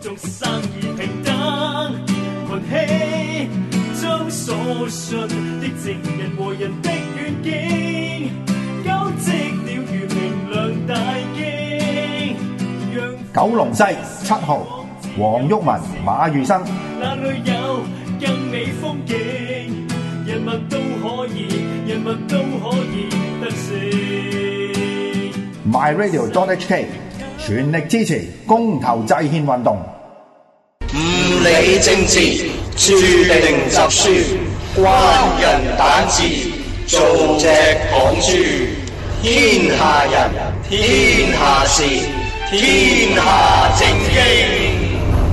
眾生而平等，群起將所信的正人和人的願景，交織了如明亮大經。 九龍西7號黃毓民、馬裕生。 那裏有更美風景，人民都可以得勝。 MyRadio.HK 全力支持公投制憲運動。 唔理政治，注定習輸，關人膽字，做隻港豬。天下人，天下事，天下正經。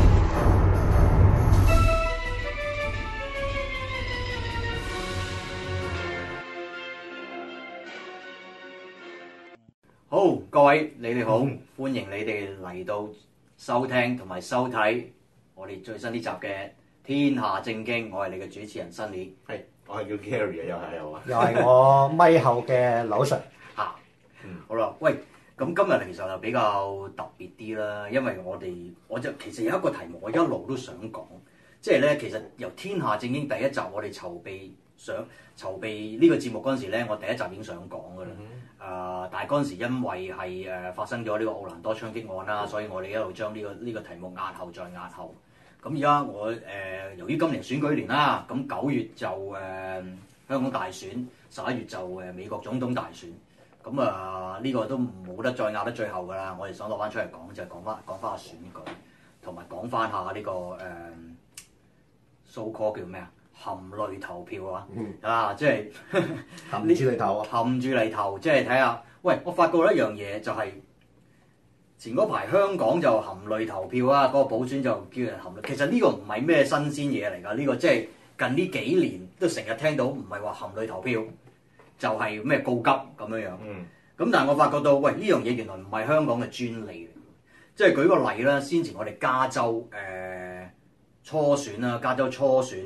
好，各位你哋好，歡迎你哋嚟到收聽同埋收睇我哋最新呢集嘅《天下正經》，我係你嘅主持人新年， 係，我係叫 Gary 啊， 又係我咪後嘅劉 Sir 嚇。好啦，喂，咁今日其實就比較特別啲啦，因為我就其實有一個題目我一路都想講，即係咧其實由《天下正經》第一集我哋籌備呢個節目嗰陣時咧，我第一集已經想講噶啦。但係嗰陣時因為係發生咗呢個奧蘭多槍擊案啦，所以我哋一路將呢個題目押後再押後。咁而家我由於今年選舉年啦，咁9月就香港大選，11月就美國總統大選。咁呢個都冇得再壓得最後㗎啦。我哋想攞翻出嚟講，就係講翻下選舉，同埋講翻下呢個so call 叫咩啊？含淚投票啊！即係含住嚟投啊！ 含住嚟投，即係睇下。喂，我發覺一樣嘢就係、前嗰排香港就含淚投票啊，嗰、個補選就叫人含淚。其實呢個唔係咩新鮮嘢嚟㗎，呢、個即係近呢幾年都成日聽到，唔係話含淚投票，就係咩告急咁樣樣。咁但係我發覺到，喂，呢樣嘢原來唔係香港嘅專利嚟。即係舉個例啦，先前我哋加州初選啦，加州初選。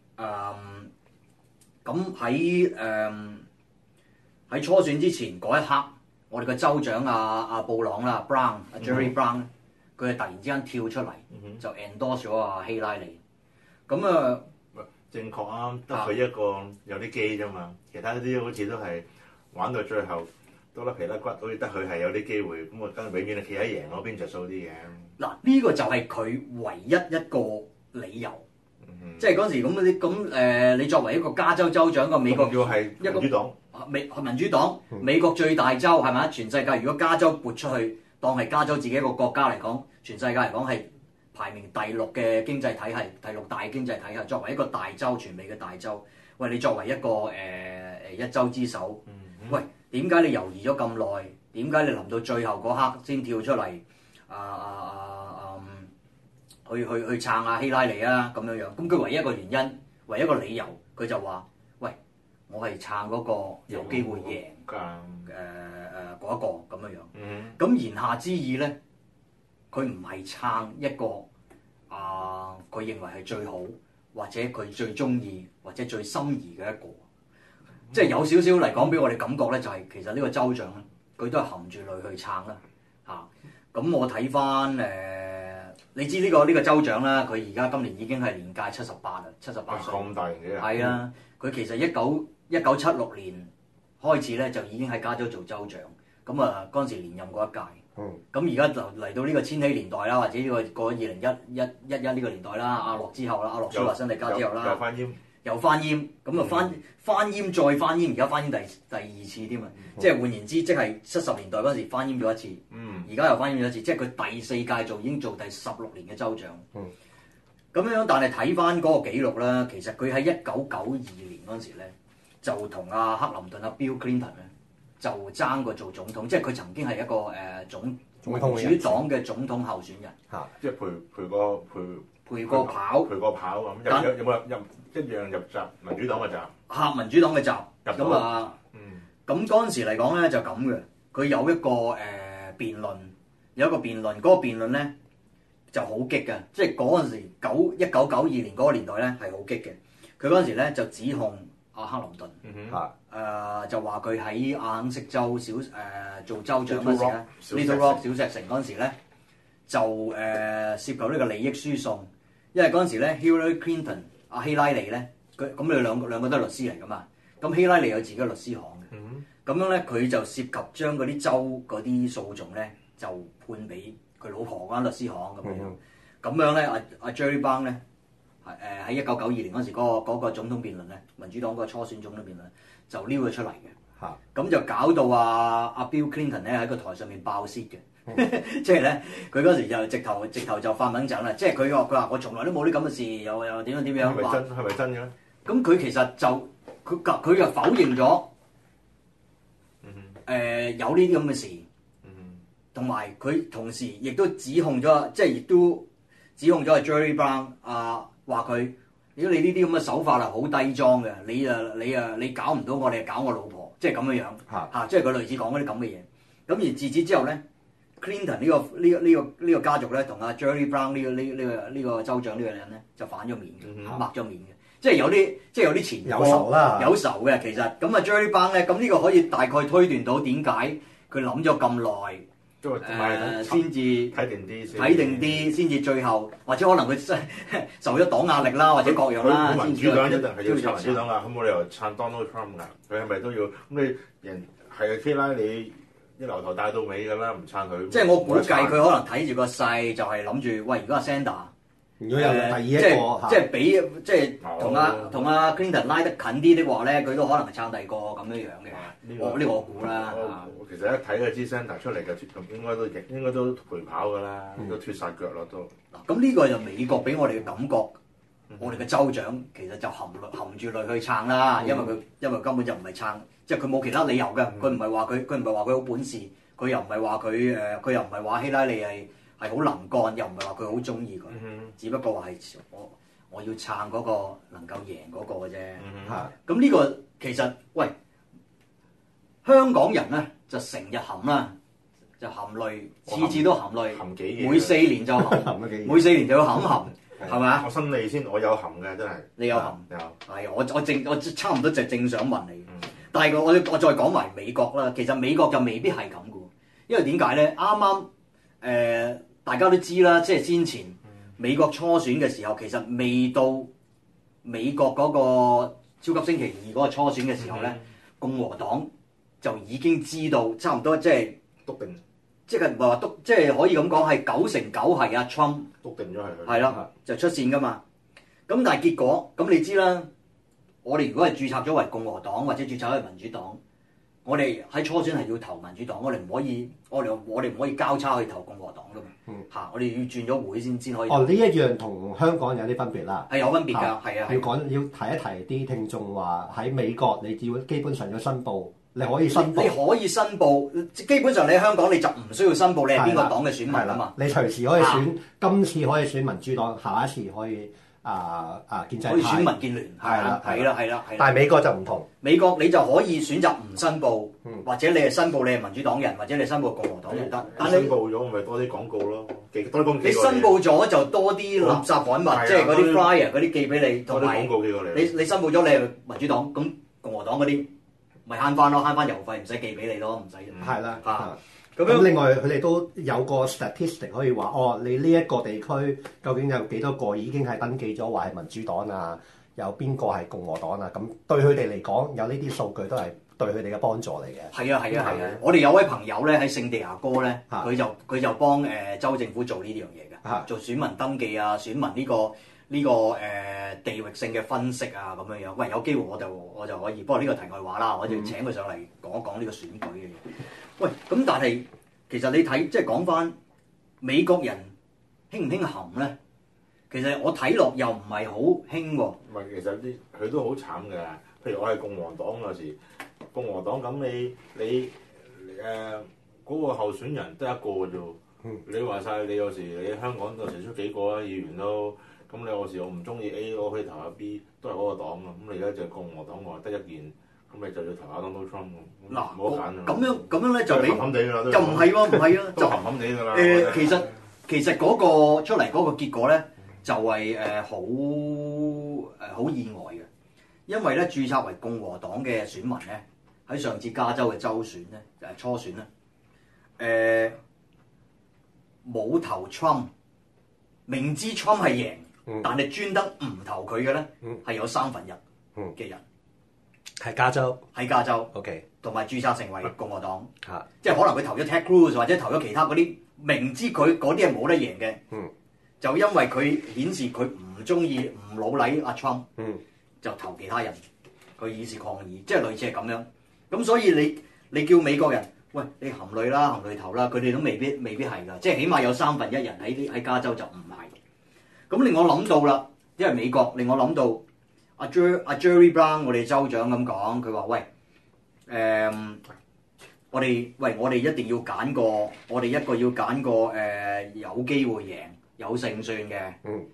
咁喺初選之前嗰一刻，我哋嘅州長阿布朗啦 Brown 阿 Jerry Brown，佢係突然之間跳出嚟，就 endorse 咗阿希拉里。咁正確啊，得佢一個有啲機啫嘛，其他啲好似都係玩到最後都甩皮甩骨，好似得佢係有啲機會，咁我梗係永遠係企喺贏嗰邊着數啲嘅。 嗱，呢個就係佢唯一一個理由。即係嗰時你作為一個加州州長個美國要係民主黨， 民主黨美國最大州係咪？全世界如果加州撥出去當係加州自己一個國家嚟講，全世界嚟講係排名第6嘅經濟體系，第6大經濟體系。作為一個大州，全美嘅大州，喂，你作為一個一州之首，喂，點解你猶豫咗咁耐？點解你臨到最後嗰刻先跳出嚟？去撐下希拉里啊咁樣樣，咁佢唯一一個原因，唯一一個理由，佢就話：喂，我係撐嗰個有機會贏嗰一個咁樣樣。咁言下之意咧，佢唔係撐一個佢認為係最好，或者佢最中意，或者最心儀嘅一個。即係有少少嚟講俾我哋感覺咧，就係其實呢個州長咧，佢都係含住淚去撐啦嚇。咁我睇翻你知呢個州長啦，佢而家今年已經係年屆78啦，78歲。 咁大年紀啊！ 係啊，佢其實1976年開始咧就已經喺加州做州長，咁嗰陣時連任過一屆。咁而家就嚟到呢個千禧年代啦，或者呢個2011呢個年代啦，阿樂之後啦，阿樂舒華辛力加之後啦，又翻閹，咁翻閹再翻閹，而家翻閹第二次添啊！即係換言之，即係70年代嗰陣時翻閹咗一次，而家又翻閹咗一次，即係佢第4屆已經做第16年嘅州長。咁樣，但係睇翻嗰個記錄啦，其實佢喺1992年嗰陣時咧，就同阿克林頓阿 Bill Clinton 咧就爭過做總統，即係佢曾經係一個民主黨嘅總統候選人。 即係陪個跑咁，有冇一樣入閘民主黨嘅閘？ 民主黨嘅閘咁咁嗰陣時嚟講咧就咁嘅，佢有一個辯論，嗰個辯論咧就好激嘅，即係嗰陣時1992年嗰個年代咧係好激嘅。佢嗰陣時咧就指控阿克林頓，就話佢喺阿肯色州做州長嗰陣時咧 ，Little Rock 小石城嗰陣時咧， 就涉及呢個利益輸送，因為嗰陣時咧 Hillary Clinton 阿希拉里咧，咁佢兩個都係律師嚟噶嘛，咁希拉里有自己嘅律師行嘅，咁樣咧佢就涉及將嗰啲州嗰啲訴訟咧就判俾佢老婆嗰間律師行咁樣，咁樣咧阿 Jerry Brown 咧喺1992年嗰陣時嗰個總統辯論咧，民主黨嗰個初選總統辯論就撩咗出嚟嘅，咁就搞到阿 Bill Clinton 咧喺個台上面爆泄嘅。即係咧，佢嗰時就直頭就發猛陣啦！即係佢話我從來都冇啲咁嘅事，又點樣話？ 係咪真嘅咧？ 咁佢其實就佢又否認咗，有呢啲咁嘅事，同埋佢同時亦都指控咗，即係亦都指控咗阿 Jerry Brown 話佢，如果你呢啲咁嘅手法係好低裝嘅，你搞唔到我，你搞我老婆，即係咁樣樣即係佢類似講嗰啲咁嘅嘢。咁而自此之後咧。Clinton 呢個家族咧，同阿 Jerry Brown 呢個州長呢個人咧，就反咗面嘅，抹咗面嘅，即係有啲前科有仇啦， 有仇嘅其實。咁啊 Jerry Brown 咧，咁呢個可以大概推斷到點解佢諗咗咁耐，先至睇定啲，先至最後或者可能佢受咗黨壓力啦，或者各樣啦。 民主黨一定係要撐民主黨㗎，咁冇理由撐 Donald Trump 㗎，佢係咪都要？咁你人係希拉里。一由頭帶到尾㗎啦，唔撐佢。 即係我估計佢可能睇住個勢，就係諗住，喂，如果阿 Sanders 如果有第二一個， 即係俾即係同阿 Clinton 拉得近啲的話咧，佢都可能係撐第二個咁樣樣嘅。呢個我估啦。 其實一睇就知 Sanders 出嚟嘅，應該都陪跑㗎啦，都脫晒腳咯都。 咁呢個就美國俾我哋嘅感覺，我哋嘅州長其實就含住淚去撐啦，因為根本就唔係撐。即係佢冇其他理由嘅，佢唔係話佢好本事，佢又唔係話佢又唔係話希拉里係好能幹，又唔係話佢好中意佢，只不過話係我要撐嗰個能夠贏嗰個嘅啫。咁呢個其實喂香港人咧就成日含啦，就含淚，次次都含淚，每4年就含，每4年就要含，係咪啊？ 我心理先，我有含嘅真係。你有含？有。係我差唔多就正想問你。但係我再講埋美國啦，其實美國就未必係咁嘅，因為點解咧？啱啱大家都知啦，即係先前美國初選嘅時候，其實未到美國嗰個超級星期2嗰個初選嘅時候咧，共和黨就已經知道差唔多即係篤定， 即係唔係話篤，即係可以咁講係9成9係阿 Trump 篤定咗係佢， 係啦，就出線噶嘛。咁但係結果咁你知啦。我哋如果係註冊咗為共和黨或者註冊為民主黨，我哋喺初選係要投民主黨，我哋唔可以，我哋唔可以交叉去投共和黨噶嘛。我哋要轉咗會先可以。 呢一樣同香港有啲分別啦。 係有分別㗎，係啊。 要提一提啲聽眾話喺美國，你要基本上要申報，你可以申報。 你可以申報，基本上你喺香港你就唔需要申報你係邊個黨嘅選民啊嘛。 你隨時可以選，今次可以選民主黨，下一次可以。建制派可以選民建聯，係啦。 但係美國就唔同， 美國你就可以選擇唔申報，或者你係申報你係民主黨人，或者你申報共和黨人得。但係申報咗咪多啲廣告咯，多啲廣告。 你申報咗就多啲垃圾刊物，即係嗰啲 flyer 嗰啲寄俾你，同埋你申報咗你係民主黨，咁共和黨嗰啲咪慳翻咯，慳翻郵費，唔使寄俾你咯，唔使。 係啦。咁另外佢哋都有個 statistic 可以話，你呢一個地區究竟有幾多個已經係登記咗話係民主黨啊？有邊個係共和黨啊？咁對佢哋嚟講，有呢啲數據都係對佢哋嘅幫助嚟嘅。 係啊！我哋有位朋友咧喺聖地亞哥咧，佢就幫州政府做呢樣嘢嘅，做選民登記啊，選民呢個地域性嘅分析啊咁樣樣。喂，有機會我就可以，不過呢個題外話啦，我就要請佢上嚟講一講呢個選舉嘅嘢。喂，咁但係其實你睇即係講翻美國人興唔興含咧？其實我睇落又唔係好興喎。 唔係，其實佢都好慘㗎。譬如我係共和黨嗰時，共和黨咁你嗰個候選人得一個啫喎。你話晒你有時你香港有時出幾個啊議員都，咁你有時我唔中意 A， 我可以投下 B， 都係嗰個黨啊。咁你而家就共和黨話得一件。咁咪就要投下 Donald Trump 喎。嗱，冇得揀咁樣咧就你鹹鹹地㗎啦， 就唔係喎，唔係啊， 就鹹鹹地㗎啦。 其實嗰個出嚟嗰個結果咧，就係好意外嘅，因為咧註冊為共和黨嘅選民咧，喺上次加州嘅州選咧，初選咧， 冇投 Trump，明知 Trump 係贏，但係專登唔投佢嘅咧，係有1/3嘅人係加州， 喺加州 OK， 同埋註冊成為共和黨， 嚇即係可能佢投咗 Ted Cruz 或者投咗其他嗰啲明知佢嗰啲係冇得贏嘅，就因為佢顯示佢唔中意唔老禮阿 Trump，就投其他人，佢以示抗議，即係類似係咁樣。咁所以你叫美國人，喂，你含淚啦，含淚投啦，佢哋都未必係㗎，即係起碼有1/3人喺加州就唔係。咁令我諗到啦，因為美國令我諗到阿 Jerry Brown 我哋州長咁講，佢話喂，我哋一定要揀個，我哋一個要揀個有機會贏、有勝算嘅，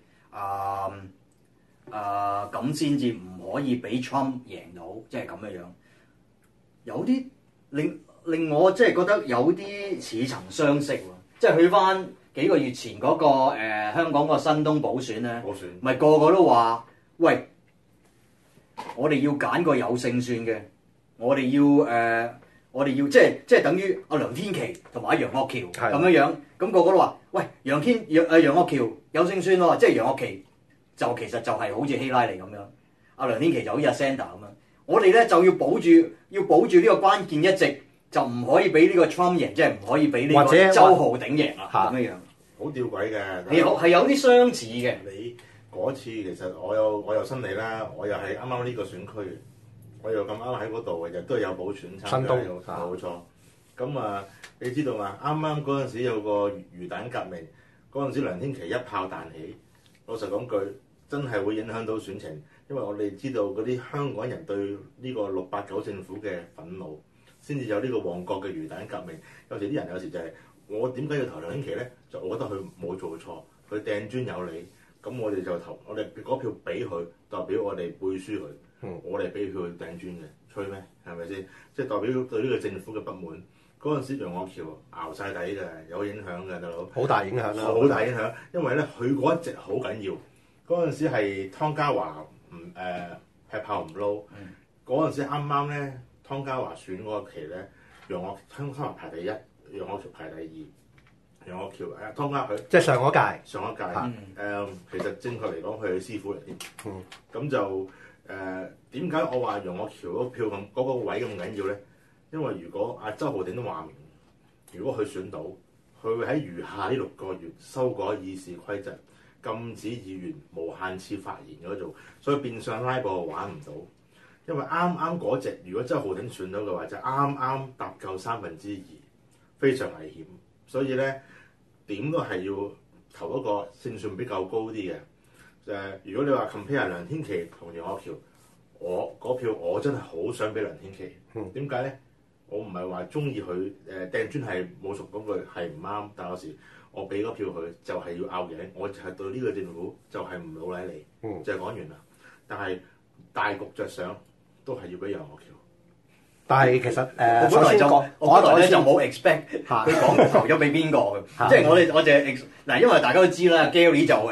咁先至唔可以俾 Trump 贏到，即係咁樣樣。有啲令我即係覺得有啲似曾相識喎，即係去翻幾個月前嗰個香港個新東補選咧，咪個個都話喂，我哋要揀個有勝算嘅，我哋要即係等於阿梁天琦同埋阿楊岳橋咁樣樣，咁個個都話喂，楊岳橋有勝算喎，即係楊岳橋就其實就係好似希拉里咁樣，阿梁天琦就好似阿 Sanders 咁樣，我哋咧就要保住呢個關鍵一席，就唔可以俾呢個 Trump 贏，即係唔可以俾呢個周浩鼎贏啊咁樣樣， 好吊詭嘅， 係有啲相似嘅。 你嗰次其實我有新嚟啦，我又係啱啱呢個選區。我又咁啱喺嗰度，日都有補選參加，冇錯。咁啊，你知道嘛？啱啱嗰陣時有個魚蛋革命，嗰陣時梁天琦一炮彈起。老實講句，真係會影響到選情，因為我哋知道嗰啲香港人對呢個689政府嘅憤怒，先至有呢個旺角嘅魚蛋革命。有時啲人有時就係、我點解要投梁天琦咧？就我覺得佢冇做錯，佢掟磚有理，咁我哋就投，我哋嗰票俾佢，代表我哋背書佢。我哋俾佢掟磚嘅，吹咩？係咪先？即係代表對呢個政府嘅不滿。嗰陣時楊岳橋熬晒底嘅，有影響嘅，大佬。好大影響啦！好大影響，因為咧佢嗰一席好緊要。嗰陣時係湯家驊劈炮唔撈。嗰陣時啱啱咧，湯家驊選嗰個期咧，湯家驊排第一，楊岳橋排第二。楊岳橋湯家佢即係上一屆。其實正確嚟講，佢係師傅嚟添。咁就。點解我話楊岳橋嗰票咁嗰個位咁緊要咧？因為如果阿周浩鼎都話明，如果佢選到，佢會喺餘下呢6個月修改議事規則，禁止議員無限次發言嗰度，所以變相拉布玩唔到。因為啱啱嗰隻，如果周浩鼎選到嘅話，就啱啱搭夠2/3，非常危險。所以咧，點都係要投一個勝算比較高啲嘅。如果你話 compare 梁天琦同楊岳橋，我嗰票我真係好想俾梁天琦。點解咧？我唔係話中意佢掟磚係冇熟嗰句係唔啱，但有時我俾嗰票佢就係要拗贏，我就係對呢個政府就係唔老禮你，就係講完啦。但係大局着想都係要俾楊岳橋。但係其實我本來咧就冇 expect 佢講投咗俾邊個嘅，即係我就嗱，因為大家都知啦 ，Gary 就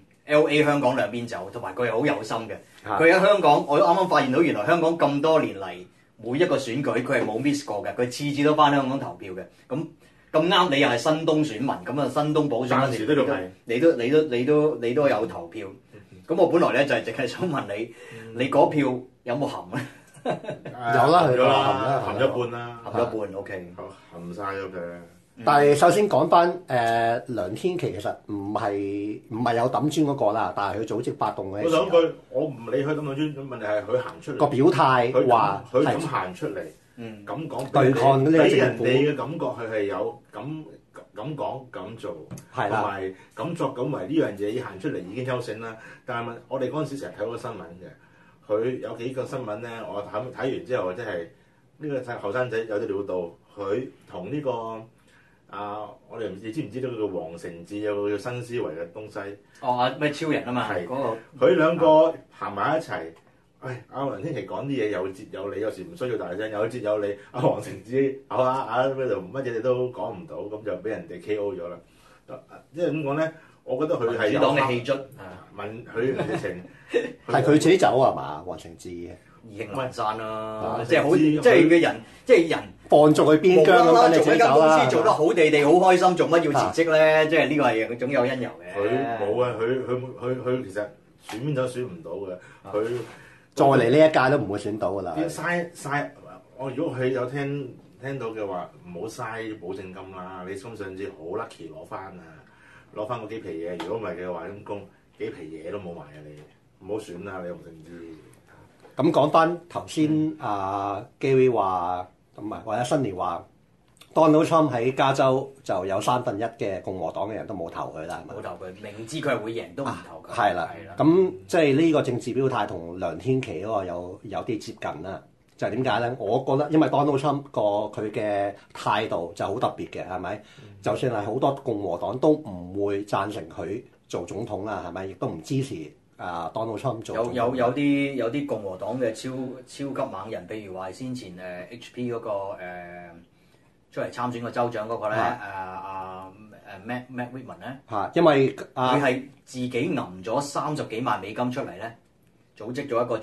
LA 香港兩邊走，同埋佢係好有心嘅。佢喺香港，我啱啱發現到原來香港咁多年嚟每一個選舉佢係冇 miss 過嘅，佢次次都翻香港投票嘅。咁啱你又係新東選民，咁啊新東補選嗰時你都有投票。咁我本來咧就係淨係想問你嗰票有冇含咧？ 有啦， 含一半啦， 含一半 OK， 含晒咗佢。 但係首先講翻梁天琦其實唔係有抌磚嗰個啦，但係佢組織發動嘅時候， 我唔理佢抌唔抌磚，問題係佢行出嚟個表態話佢咁行出嚟，咁講對抗呢個俾政府， 人哋嘅感覺佢係有咁講咁做，同埋咁作咁為呢樣嘢行出嚟已經優勝啦。但係我哋嗰陣時成日睇到個新聞嘅，佢有幾個新聞咧，我睇完之後即係呢個後生仔有啲料到，佢同呢個。我哋你知唔知道叫黃成智有個叫新思維嘅東西？ 咩超人啊嘛？係嗰個佢兩個行埋一齊。阿梁天琦講啲嘢有節有理，有時唔需要大聲，有節有理。阿黃成智咩度乜嘢你都講唔到，咁就俾人哋 KO 咗啦。即係點講咧？我覺得佢係有黨嘅氣質， 問佢直情係佢自己走係嘛？黃成智意興闌珊啦，即係好，即係嘅人，即係人。 放逐去邊疆咁，等你自己走啦。 公司做得好地地，好開心，做乜要辭職咧？即係呢個係總有因由嘅。 佢冇啊！佢其實選邊都選唔到嘅。佢再嚟呢一屆都唔會選到㗎啦。 嘥，我如果佢有聽到嘅話，唔好嘥保證金啦。你心上至好 lucky 攞翻啊！攞翻嗰幾皮嘢。如果唔係嘅話，陰公幾皮嘢都冇埋啊！你唔好選啦，你用定知。 咁講翻頭先Gary 話，同埋或者新年話 Donald Trump 喺加州就有1/3嘅共和黨嘅人都冇投佢啦，係咪？ 冇投佢，明知佢係會贏都唔投佢。 係啦，咁即係呢個政治表態同梁天琦嗰個有啲接近啦。就係點解咧？我覺得因為 Donald Trump 佢嘅態度就好特別嘅，係咪？就算係好多共和黨都唔會贊成佢做總統啦，係咪？亦都唔支持Donald Trump 做總統。 有啲共和黨嘅超級猛人，譬如話先前HP 嗰個出嚟參選個州長嗰個咧Matt Whitman 咧嚇，因為佢係自己揞咗30幾萬美金出嚟咧，組織咗一個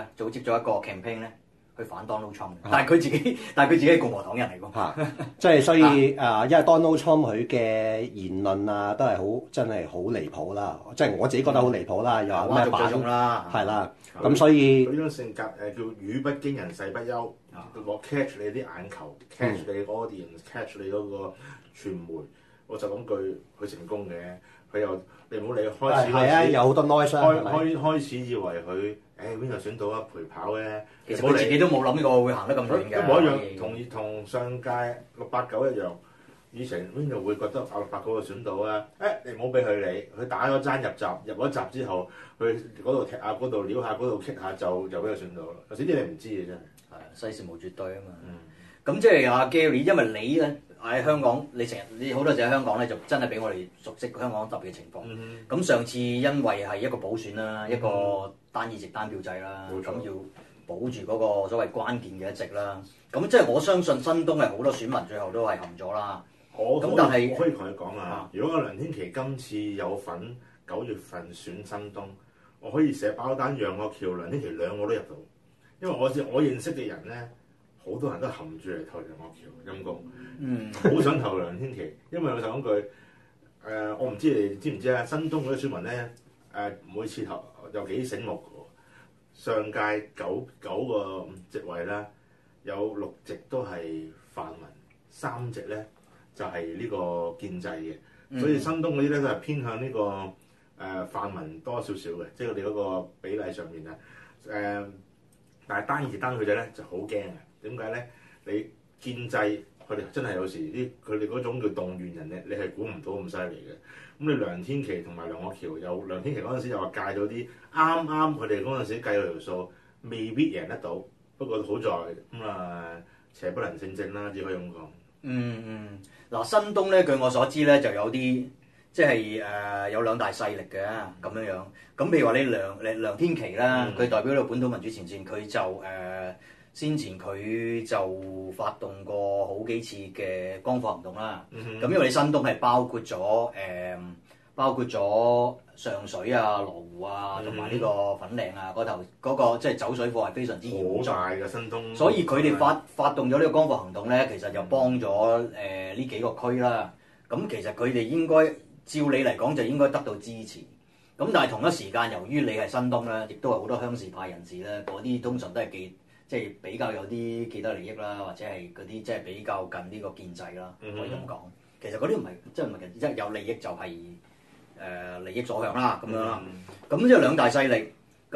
campaign 咧。去反 Donald Trump，但係佢自己係共和黨人嚟㗎。 即係所以因為 Donald Trump 佢嘅言論啊，都係真係好離譜啦。即係我自己覺得好離譜啦，又話咩版啦，係啦。咁所以佢呢種性格叫語不驚人世不休，我 catch 你啲眼球，catch 你 audience，catch 你嗰個傳媒。我就講句，佢成功嘅，佢又你唔好理開始。 係啊，有好多 noise 開始以為佢。邊個選到啊？陪跑咧， 其實佢自己都冇諗過會行得咁遠嘅。 一模一樣，同上屆689一樣。以前邊度會覺得689個選到啊？你唔好俾佢理，佢打咗爭入閘，入咗閘之後，佢嗰度踢下，嗰度撩下，嗰度 kick 下就俾佢選到啦。有時啲你唔知嘅真係。 係，世事無絕對啊嘛。咁即係阿 Gary，因為你咧喺香港，你好多時喺香港咧，就真係比我哋熟悉香港特別嘅情況。咁上次因為係一個補選啦，一個單議席單票制啦，咁要保住嗰個所謂關鍵嘅一席啦。咁即係我相信新東係好多選民最後都係含咗啦。但係我可以同你講啊，如果梁天琦今次有份9月份選新東，我可以寫包單楊岳橋、梁天琦兩個都入到，因為我認識嘅人咧。好多人都含住嚟投楊岳橋，陰公，好想投梁天琦，因為老實講句，我唔知你知唔知啊？新東嗰啲選民咧，每次投有幾醒目嘅喎，上屆九個席位啦，有6席都係泛民，3席咧就係呢個建制嘅，所以新東嗰啲咧都係偏向呢個泛民多少少嘅，即係佢哋嗰個比例上面啊，但係單議席單票制咧就好驚嘅。點解咧？你建制佢哋真係有時佢哋嗰種叫動員人咧，你係估唔到咁犀利嘅。咁你梁天琦同埋梁岳橋梁天琦嗰陣時又話戒咗啲，啱佢哋嗰陣時計條數，未必贏得到。不過好在邪不能勝正啦，只可以咁講。 嗱，新東咧，據我所知咧，就有啲即係有兩大勢力嘅咁樣。咁譬如話你梁天琦啦，佢代表到本土民主前線，佢就先前佢就發動過好幾次嘅光復行動啦。咁因為你新東係包括咗上水啊、羅湖啊，同埋呢個粉嶺啊嗰頭嗰個即係走水貨係非常之嚴重。 好大嘅新東。 所以佢哋發動咗呢個光復行動咧，其實就幫咗呢幾個區啦。咁其實佢哋應該照理嚟講就應該得到支持。咁但係同一時間，由於你係新東咧，亦都係好多鄉事派人士咧，嗰啲通常都係即係比較有啲既得利益啦，或者係嗰啲即係比較近呢個建制啦，可以咁講。其實嗰啲唔係即係即係有利益就係利益所向啦咁樣啦。咁即係兩大勢力。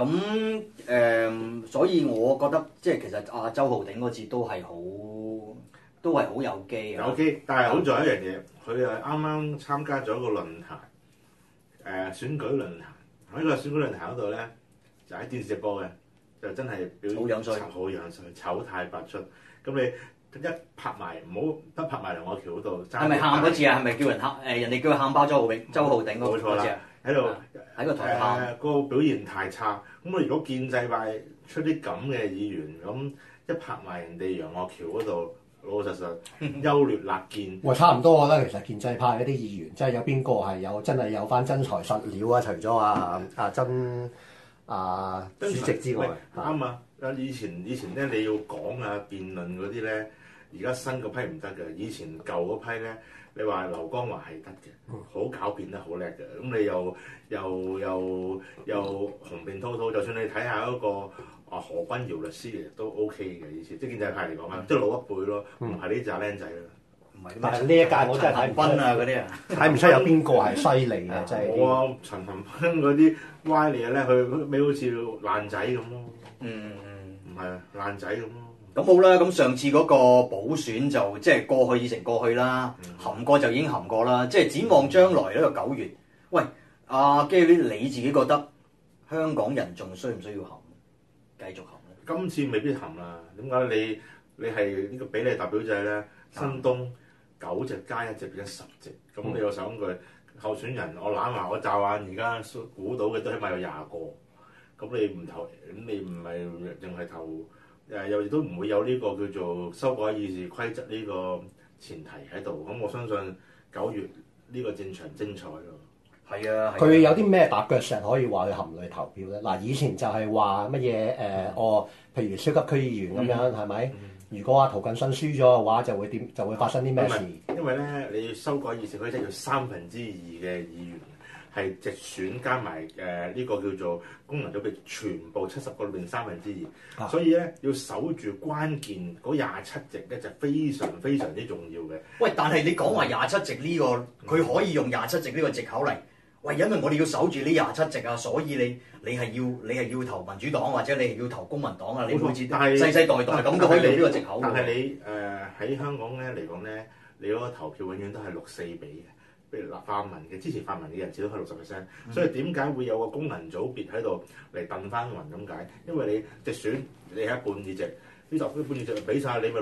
咁所以我覺得即係其實周浩鼎嗰次都係好有機。 有機，但係好在一樣嘢，佢係啱啱參加咗一個論壇，選舉論壇。喺個選舉論壇嗰度咧，就喺電視直播嘅。就真係表演好樣衰，醜態百出。咁你一拍埋，唔好得拍埋梁岳橋嗰度。 係咪喊嗰次啊？係咪叫人喊？人哋叫佢喊包周浩鼎嗰次啊？ 喺度喺個台喊。 個表現太差。咁我如果建制派出啲咁嘅議員，咁一拍埋人哋楊岳橋嗰度，老老實實優劣立見。 差唔多我覺得其實建制派嗰啲議員，即係有邊個係真係有翻真材實料啊？除咗曾主席之外， 啱啊！以前咧你要講辯論嗰啲咧， 而家新嗰批唔得嘅，以前舊嗰批咧，你話劉江華係得嘅，好狡辯得好叻嘅。咁你又雄辯滔滔，就算你睇下嗰個何君堯律師嚟都 OK 嘅，以前即係建制派嚟講啊，即係老一輩咯，唔係呢扎僆仔啦。 但係呢一屆我真係睇唔斌啊嗰啲啊， 睇唔出有邊個係犀利嘅，真係。 我啊，陳恒鑌嗰啲歪理咧，佢尾好似爛仔咁咯。唔係啊，爛仔咁咯。 咁好啦，咁上次嗰個補選就即係過去已成過去啦，含過就已經含過啦。即係展望將來呢個9月，喂，阿基你自己覺得香港人仲需唔需要含？繼續含咧？ 今次未必含啦。點解你係呢個比例代表制咧？新東9席加1席變咗10席，咁你又想佢候選人？我攬埋我驟眼，而家估到嘅都起碼有20個。咁你唔投，咁你唔係淨係投？又亦都唔會有呢個叫做修改議事規則呢個前提喺度，咁我相信9月呢個戰場精彩咯。 係啊， 佢有啲咩踏腳石可以話去含淚投票咧？嗱，以前就係話乜嘢譬如超級區議員咁樣係咪？如果阿涂謹申輸咗嘅話，就會點？就會發生啲咩事？ 因為咧，你修改議事規則要2/3嘅議員。係直選加埋呢個叫做功能組別，全部70個裏面2/3，所以咧要守住關鍵嗰27席咧就非常非常之重要嘅。 喂，但係你講話27席呢個，佢可以用27席呢個藉口嚟，喂，因為我哋要守住呢27席啊，所以你係要投民主黨或者你係要投公民黨啊，你每次世世代代咁都可以用呢個藉口。 但係你喺香港咧嚟講咧，你嗰個投票永遠都係6-4比嘅。譬如泛民嘅支持泛民嘅人士都係60%，所以點解會有個功能組別喺度嚟燉翻雲咁解？因為你直選你係一半議席，呢10一半議席俾晒你咪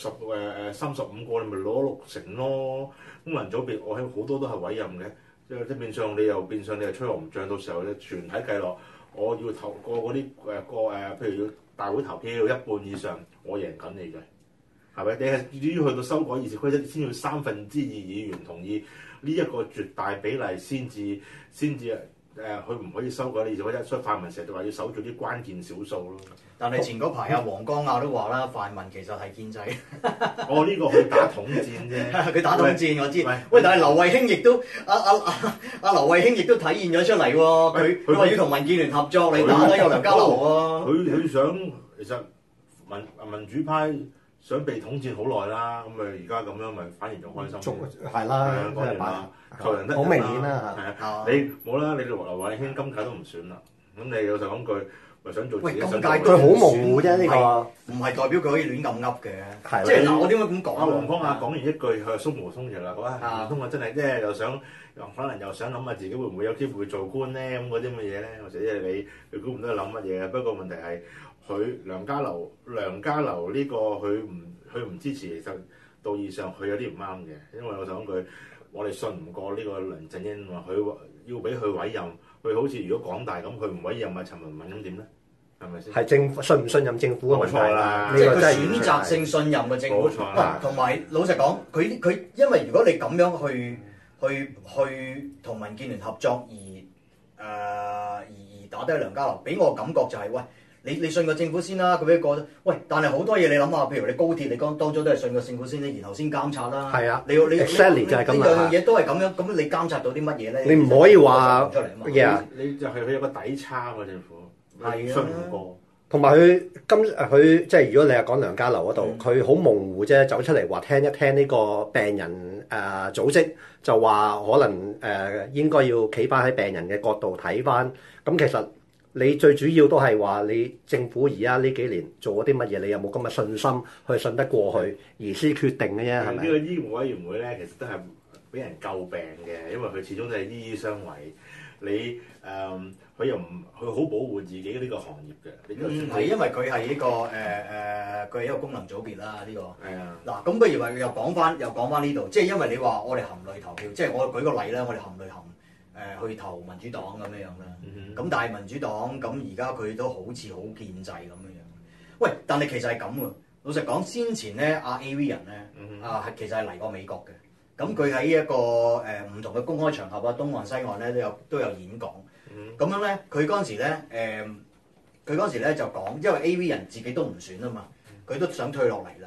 35個，你咪攞60%咯。功能組別我喺好多都係委任嘅，即係變相你又吹牛唔漲，到時候咧全體計落，我要投過嗰啲譬如要大會投票一半以上，我贏緊你嘅，係咪？你係至於去到修改議事規則先要2/3議員同意。呢一個絕大比例先至佢唔可以修改議事規則，所以泛民成日都話要守住啲關鍵少數咯。 但係前嗰排黃江亞都話啦，泛民其實係建制。 呢個佢打統戰啫， 佢打統戰我知。喂，但係劉慧卿亦都劉慧卿亦都體現咗出嚟喎。佢話要同民建聯合作嚟打呢個梁家騮喎。 佢想其實民主派。想被統戰好耐啦，咁咪而家咁樣咪反而仲開心。係啦， 講完啦，求人得好明顯啦。 係啊，你冇啦，你劉慧卿今屆都唔選啦，咁你老實講句，咪想做自己想做。 佢好模糊啫，呢個唔係代表佢可以亂咁噏嘅。 即係嗱，我點解咁講？ 阿黃江亞講完一句，佢係鬆毛鬆翼啦，唔通我真係即係可能又想諗下自己會唔會有機會做官咧？咁嗰啲咁嘅嘢咧，或者即係你估唔到佢諗乜嘢？不過問題係。佢梁家騮呢個佢唔支持，其實道義上佢有啲唔啱嘅，因為我想講句，我哋信唔過呢個梁振英話佢要俾佢委任，佢好似如果港大咁，佢唔委任啊陳文敏咁點咧？係咪先？係政府信唔信任政府嘅問題啦， 即係佢選擇性信任嘅政府。 冇錯啦。 同埋老實講，佢因為如果你咁樣去同民建聯合作而打低梁家騮，俾我感覺就係喂。你信個政府先啦，佢俾過。喂，但係好多嘢你諗下，譬如你高鐵，你當初都係信個政府先咧，然後先監察啦。 係啊， 你 exactly 就係咁啦。 呢樣嘢都係咁樣，咁你監察到啲乜嘢咧？ 你唔可以話你就係佢有個底差喎，政府係信唔過。 同埋佢即係如果你係講梁家騮嗰度，佢好模糊啫，走出嚟話聽一聽呢個病人組織，就話可能應該要企翻喺病人嘅角度睇翻。咁其實。你最主要都係話你政府而家呢幾年做咗啲乜嘢？你有冇咁嘅信心去信得過去而先決定嘅啫？係咪？ 呢個醫務委員會咧，其實都係俾人詬病嘅，因為佢始終都係醫醫相衛。你佢又唔佢好保護自己呢個行業嘅。 係因為佢係呢個佢係一個功能組別啦，呢個。 係啊。嗱， 咁不如話又講翻呢度，即係因為你話我哋含淚投票，即係我舉個例啦，我哋含淚去投民主黨咁樣啦，咁但係民主黨咁而家佢都好似好建制咁樣。喂，但係其實係咁喎。老實講，先前咧阿 AV 人咧其實係嚟過美國嘅。咁佢喺一個唔同嘅公開場合啊，東岸西岸咧都有演講。咁樣咧，佢嗰陣時咧就講，因為 AV 人自己都唔選啊嘛，佢都想退落嚟啦。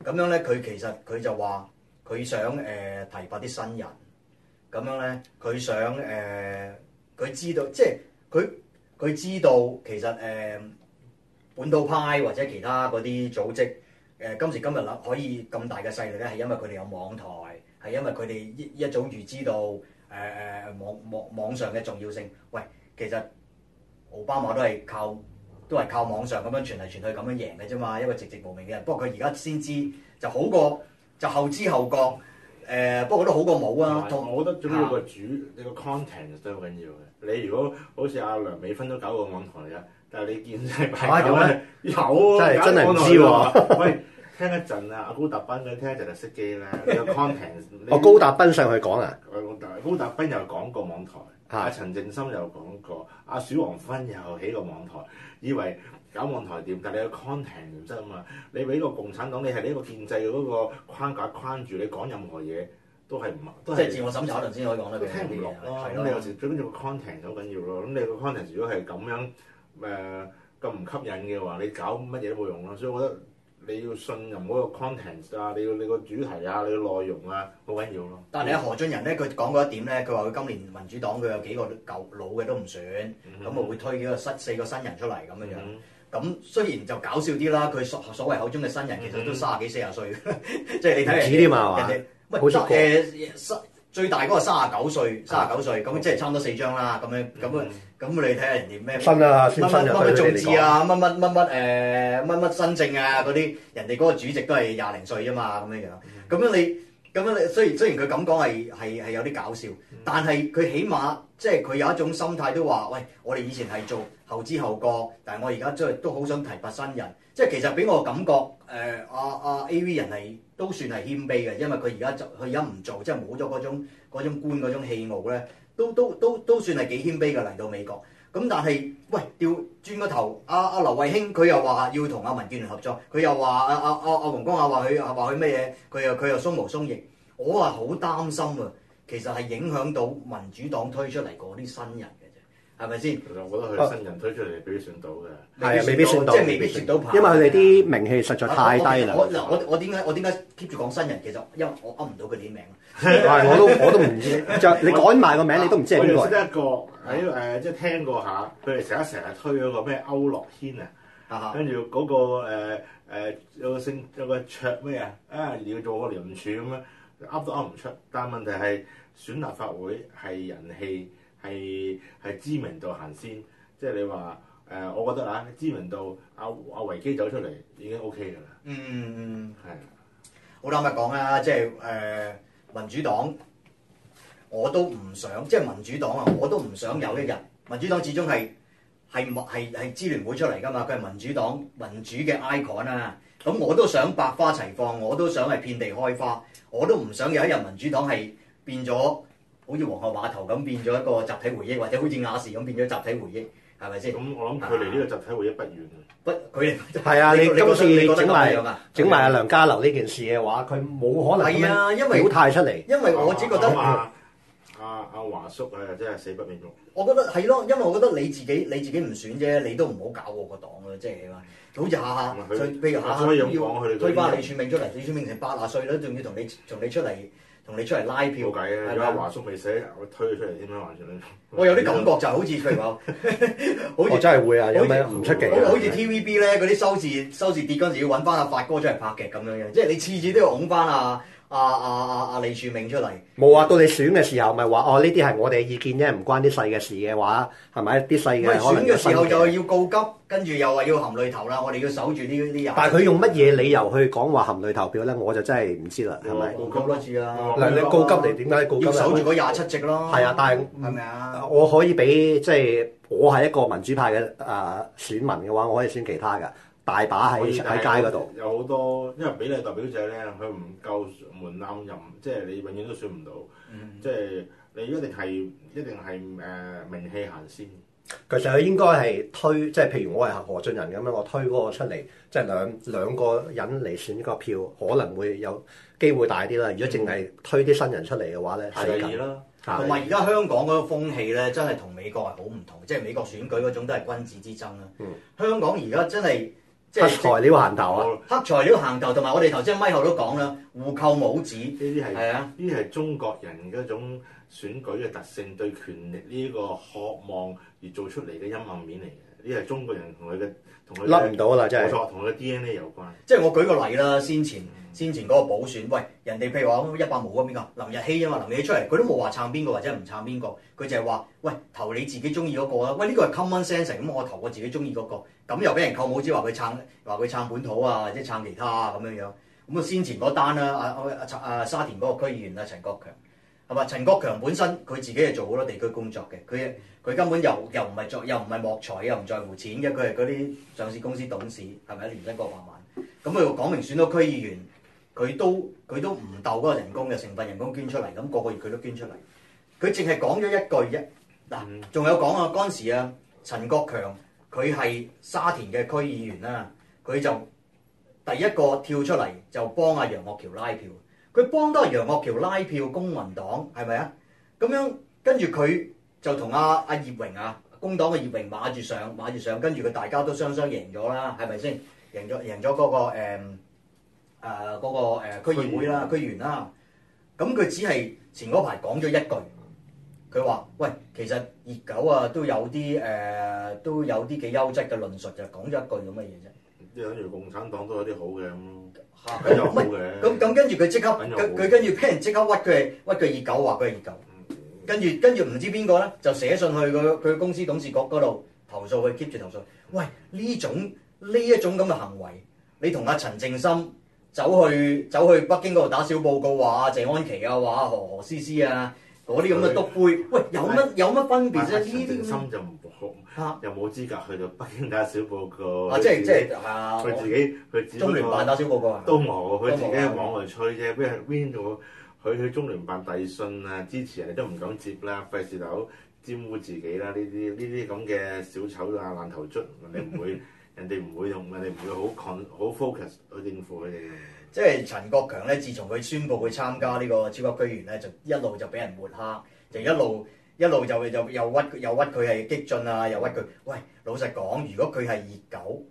咁樣咧，佢其實佢就話佢想提拔啲新人，咁樣咧佢想佢知道即係佢知道其實本土派或者其他嗰啲組織今時今日啦可以咁大嘅勢力咧，係因為佢哋有網台，係因為佢哋一早預知到網上嘅重要性。喂，其實奧巴馬都係靠網上咁樣傳嚟傳去咁樣贏嘅啫嘛，一個籍籍無名嘅人。不過佢而家先知就好過就後知後覺，不過都好過冇啊。 我覺得總要個你個 content 都好緊要嘅。你如果好似阿梁美芬都搞過網台啊，但係你見真係排有咧，有真係唔知喎。 喂，聽一陣啊，阿高達斌佢聽一陣就熄機啦。你個 content， 我高達斌上去講啊， 高達斌又講過網台。阿陳靜心又講過，阿鼠王芬又起個網台，以為搞網台掂，但係你個 content 唔得啊嘛！你俾個共產黨，你係呢個建制嘅嗰個框架框住，你講任何嘢都係唔都係即係自我審查嗰陣先可以講得嘅， 聽唔落咯。咁你有時最緊要個 content 好緊要咯。咁你個 content 如果係咁樣咁唔吸引嘅話，你搞乜嘢都冇用咯。所以我覺得你要信任嗰個 content 啊，你個主題啊，你個內容啊，好緊要咯。 但係何俊仁咧，佢講過一點咧，佢話佢今年民主黨佢有幾個舊老嘅都唔選，咁啊會推4個新人出嚟咁樣樣。咁雖然就搞笑啲啦，佢所謂口中嘅新人其實都30幾40歲，即係你睇人哋好似最大嗰個39歲，咁即係差唔多4張啦。咁你睇下人哋咩新啊， 乜眾志啊，乜新政啊嗰啲，人哋嗰個主席都係20零歲啫嘛，咁樣你雖然佢咁講係有啲搞笑，但係佢起碼即係佢有一種心態都話，喂，我哋以前係做後知後覺，但係我而家都好想提拔新人，即係其實俾我感覺AV 人係都算係謙卑嘅，因為佢而家唔做，即係冇咗嗰種官嗰種氣傲咧，都算係幾謙卑嘅嚟到美國。咁但係喂，轉個頭，阿劉慧卿佢又話要同阿民建聯合作，佢又話阿黃光亞話佢咩嘢，佢又鬆毛鬆翼，我話好擔心啊！其實係影響到民主黨推出嚟嗰啲新人嘅啫，係咪先？ 其實我覺得佢新人推出嚟未必選到嘅， 係啊，未必選到， 即係未必選到牌， 因為佢哋啲名氣實在太低啦。 我點解 keep 住講新人？其實因為我噏唔到佢啲名。 我都唔知，就你講埋個名，你都唔知係邊個。 我識得一個喺即係聽過下，佢哋成日推嗰個咩區諾軒啊，跟住嗰個有個卓咩要做個廉署咁樣，噏都噏唔出。但係問題係選立法會係人氣係知名度行先，即係你話我覺得啊，知名度阿維基走出嚟已經 OK 㗎啦。係。 好坦白講啊，即係民主黨我都唔想，即係民主黨啊，我都唔想有一日民主黨始終係支聯會出嚟㗎嘛，佢係民主黨民主嘅 icon 啊，咁我都想百花齊放，我都想係遍地開花，我都唔想有一日民主黨係變咗好似皇后碼頭咁變咗一個集體回憶，或者好似亞視咁變咗集體回憶，係咪先？ 咁我諗佢離呢個集體回憶不遠佢係啊！你今次整埋阿梁家騮呢件事嘅話，佢冇可能咁樣表態出嚟。 因為我只覺得阿華叔真係死不瞑目。 我覺得係咯，因為我覺得你自己唔選啫，你都唔好搞我個黨啦，即係嘛。好似下，譬如下要推翻李柱銘出嚟，李柱銘成80歲啦，仲要同你出嚟拉票。 冇計啊！如果華叔未死，我推佢出嚟點樣還算？ 我有啲感覺就好似譬如話， 我真係會啊！有咩唔出奇？ 好似 TVB 咧嗰啲收視跌嗰陣時要揾翻阿發哥出嚟拍劇咁樣嘅，即係你次次都要拱翻阿李柱銘出嚟。 冇啊！到你選嘅時候咪話呢啲係我哋意見啫，唔關啲細嘅事嘅話，係咪啲細嘅？ 選嘅時候又要告急，跟住又話要含淚投啦，我哋要守住呢啲人。 但係佢用乜嘢理由去講話含淚投票咧？我就真係唔知啦，係咪？ 告急多次啊！ 你告急嚟點解告急？ 要守住嗰27席咯。 係啊，但係係咪啊？ 我可以俾即係我係一個民主派嘅選民嘅話，我可以選其他㗎。大把喺街嗰度， 有好多，因為比例代表制咧，佢唔夠門檻任，即係你永遠都選唔到。即係你一定係名氣行先。 其實佢應該係推，即係譬如我係何俊仁咁樣，我推嗰個出嚟，即係兩個人嚟選個票，可能會有機會大啲啦。如果淨係推啲新人出嚟嘅話咧， 係第二啦。 同埋而家香港嗰個風氣咧，真係同美國係好唔同，即係美國選舉嗰種都係君子之爭啦。香港而家真係即黑材料行頭啊！ 黑材料行頭，同埋我哋頭先咪後都講啦，互扣帽子， 呢啲係係啊， 呢啲係中國人嗰種選舉嘅特性，對權力呢個渴望而做出嚟嘅陰暗面嚟嘅。呢係中國人同佢甩唔到啦，真係。 冇錯，同佢嘅 DNA 有關。 即係我舉個例啦，先前嗰個補選，喂，人哋譬如話100毛嗰邊個林日曦啊嘛，林日曦出嚟，佢都冇話撐邊個或者唔撐邊個，佢就係話，喂，投你自己中意嗰個啦，喂，呢個係 common sense，咁我投我自己中意嗰個，咁又俾人扣帽子話佢撐本土啊，或者撐其他啊咁樣樣，咁啊先前嗰單啦，沙田嗰個區議員啊陳國強。係嘛？陳國強本身佢自己係做好多地區工作嘅，佢根本又唔係莫財，又唔在乎錢嘅，佢係嗰啲上市公司董事，係咪年薪過百萬？咁佢講明選到區議員，佢都唔鬥嗰個人工嘅成分人工捐出嚟，咁個月佢都捐出嚟。佢淨係講咗一句啫。嗱，仲有講啊，嗰陣時啊，陳國強佢係沙田嘅區議員啦，佢就第一個跳出嚟就幫阿楊岳橋拉票。佢幫得楊岳橋拉票，公民黨係咪啊？咁樣跟住佢就同阿葉榮啊，工黨嘅葉榮馬住上，跟住佢大家都雙贏咗啦，係咪先？贏咗嗰個區議會啦，區議員啦。咁佢只係前嗰排講咗一句，佢話：喂，其實熱狗啊都有啲幾優質嘅論述，就講咗一句咁嘅嘢啫。 即係等住共產黨都有啲好嘅咁。 咁跟住佢即刻，佢跟住俾人即刻屈佢熱狗，話佢係熱狗。跟住唔知邊個咧，就寫信去佢公司董事局嗰度投訴，佢 keep 住投訴。喂，呢一種咁嘅行為，你同阿陳正深走去北京嗰度打小報告，話謝安琪啊，話何詩詩啊，嗰啲咁嘅篤杯，喂，有乜分別啫？呢啲陳正深就唔好，又冇資格去到北京打小報告。 即係佢自己中聯辦打小報告啊？ 都冇，佢自己喺網度吹啫。邊度佢去中聯辦遞信啊，支持人哋都唔敢接啦，費事就沾污自己啦。呢啲咁嘅小丑啊、爛頭卒，人哋唔會好 focus 去應付佢哋。 即係陳國強咧，自從佢宣布佢參加呢個超級區議員咧，就一路就俾人抹黑，就一路就又屈佢係激進啊，又屈佢。喂，老實講，如果佢係熱狗，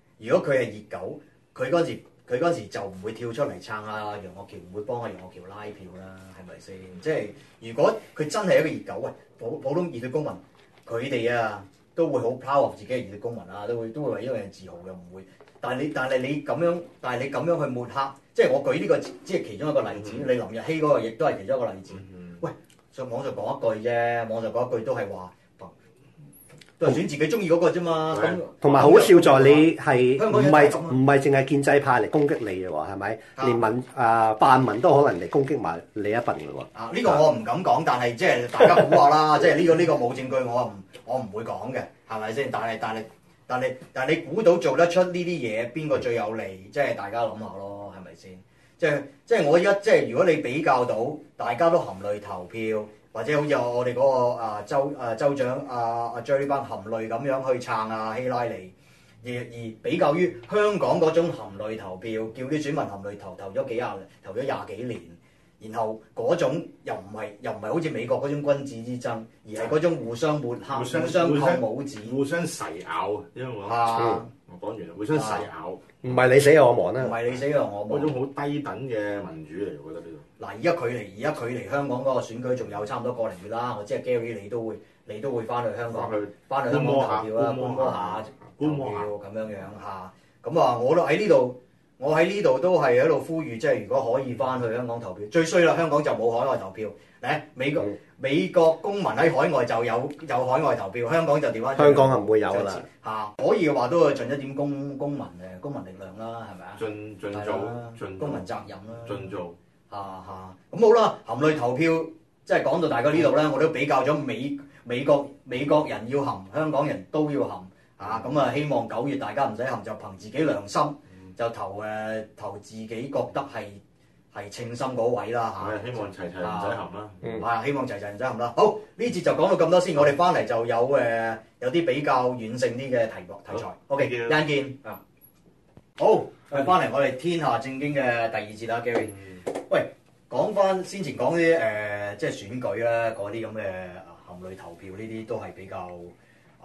佢嗰時就唔會跳出嚟撐下楊岳橋，唔會幫下楊岳橋拉票啦，係咪先？即係如果佢真係一個熱狗，喂，普通熱血公民，佢哋啊都會好 proud 自己係熱血公民啊，都會為呢樣嘢自豪嘅，唔會。但係你咁樣去抹黑，即係我舉呢個只係其中一個例子。你林日曦嗰個亦都係其中一個例子。喂，上網上講一句啫，網上講一句都係話，都係選自己中意嗰個啫嘛。 同埋好笑在你係唔係淨係建制派嚟攻擊你嘅喎？係咪？連泛民都可能嚟攻擊埋你一份嘅喎。 啊，呢個我唔敢講，但係即係大家估下啦。即係呢個冇證據，我唔會講嘅，係咪先？但係你估到做得出呢啲嘢，邊個最有利？即係大家諗下咯，係咪先？即係我如果你比較到大家都含淚投票，或者好似我哋嗰個州長阿 Jerry 班含淚咁樣去撐希拉里，而比較於香港嗰種含淚投票，叫啲選民含淚投咗廿幾年。然後嗰種又唔係好似美國嗰種君子之爭，而係嗰種互相抹黑、互相扣帽子、 互相噬咬。因為我講完啦，互相噬咬。 唔係你死我亡啦。 唔係你死我亡。 嗰種好低等嘅民主嚟，我覺得呢度。 嗱，而家距離香港嗰個選舉仲有差唔多個零月啦。我知係 Gary 你都會翻去香港投票啦，觀摩下投票咁樣嚇。咁啊，我喺呢度都係喺度呼籲，即係如果可以翻去香港投票，最衰啦，香港就冇海外投票。美國公民喺海外就有海外投票，香港就調翻。 香港係唔會有啦。 嚇，可以嘅話都盡一點公民力量啦，係咪啊？ 盡做公民責任啦。 盡做。 咁好啦，含淚投票，即係講到大家呢度咧，我都比較咗美國人要含，香港人都要含。咁啊，希望9月大家唔使含，就憑自己良心。就投自己覺得係稱心嗰位啦嚇。 希望齊唔使含啦。 希望齊唔使含啦。好，呢節就講到咁多先，我哋翻嚟就有啲比較軟性啲嘅題材。OK，一陣見。好，翻嚟我哋天下正經嘅第二節啦，Gary。喂，講翻先前講啲即係選舉啦，嗰啲咁嘅含淚投票呢啲都係比較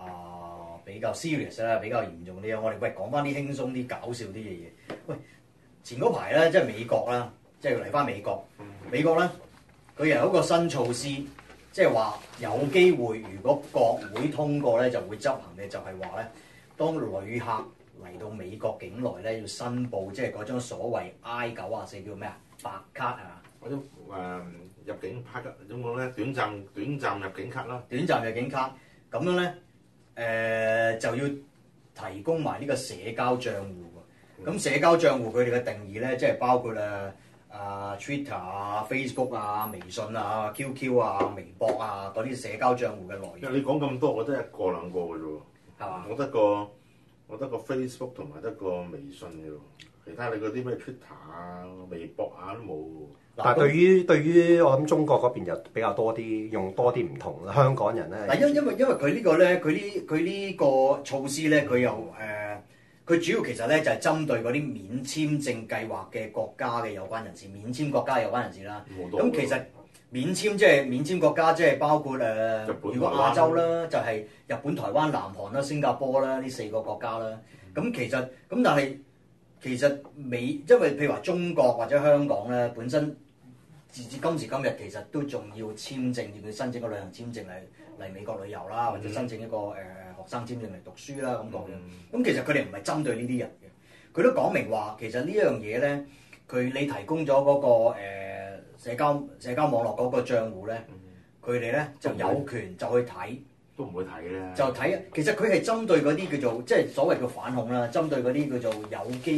比較 serious 啦，比較嚴重啲啊！我哋講翻啲輕鬆啲、搞笑啲嘅嘢。喂，前嗰排咧，即係美國啦，即係嚟翻美國，美國咧佢又有一個新措施，即係話有機會，如果國會通過咧，就會執行嘅，就係話咧，當旅客嚟到美國境內咧，要申報即係嗰張所謂 I-94叫咩啊？白卡啊！ 嗰種入境卡點講咧？短暫入境卡啦。 短暫入境卡咁樣咧，就要提供埋呢個社交帳戶喎。咁社交帳戶佢哋嘅定義咧，即係包括Twitter 啊、Facebook 啊、微信啊、QQ 啊、微博啊嗰啲社交帳戶嘅內容。 因為你講咁多，我得一個兩個嘅啫喎。 係嘛？ 我得個 Facebook 同埋得個微信嘅喎。其他你嗰啲咩 Twitter 啊、微博啊都冇。 但係對於我諗中國嗰邊就比較多啲，用多啲唔同啦。香港人咧， 嗱，因為佢呢個咧，佢呢個措施咧，佢又佢主要其實咧就係針對嗰啲免簽證計劃嘅國家嘅有關人士，免簽國家嘅有關人士啦。咁其實免簽國家，即係包括如果亞洲啦，就係日本、台灣、南韓啦、新加坡啦呢4個國家啦。咁但係其實因為譬如話中國或者香港咧，本身直至今時今日其實都仲要簽證，要申請個旅行簽證嚟美國旅遊啦，或者申請一個學生簽證嚟讀書啦咁講嘅。咁其實佢哋唔係針對呢啲人嘅，佢都講明話其實呢樣嘢咧，你提供咗嗰個社交網絡嗰個帳戶咧，佢哋咧就有權就去睇。 都唔會睇咧， 就睇，其實佢係針對嗰啲叫做即係所謂嘅反恐啦，針對嗰啲叫做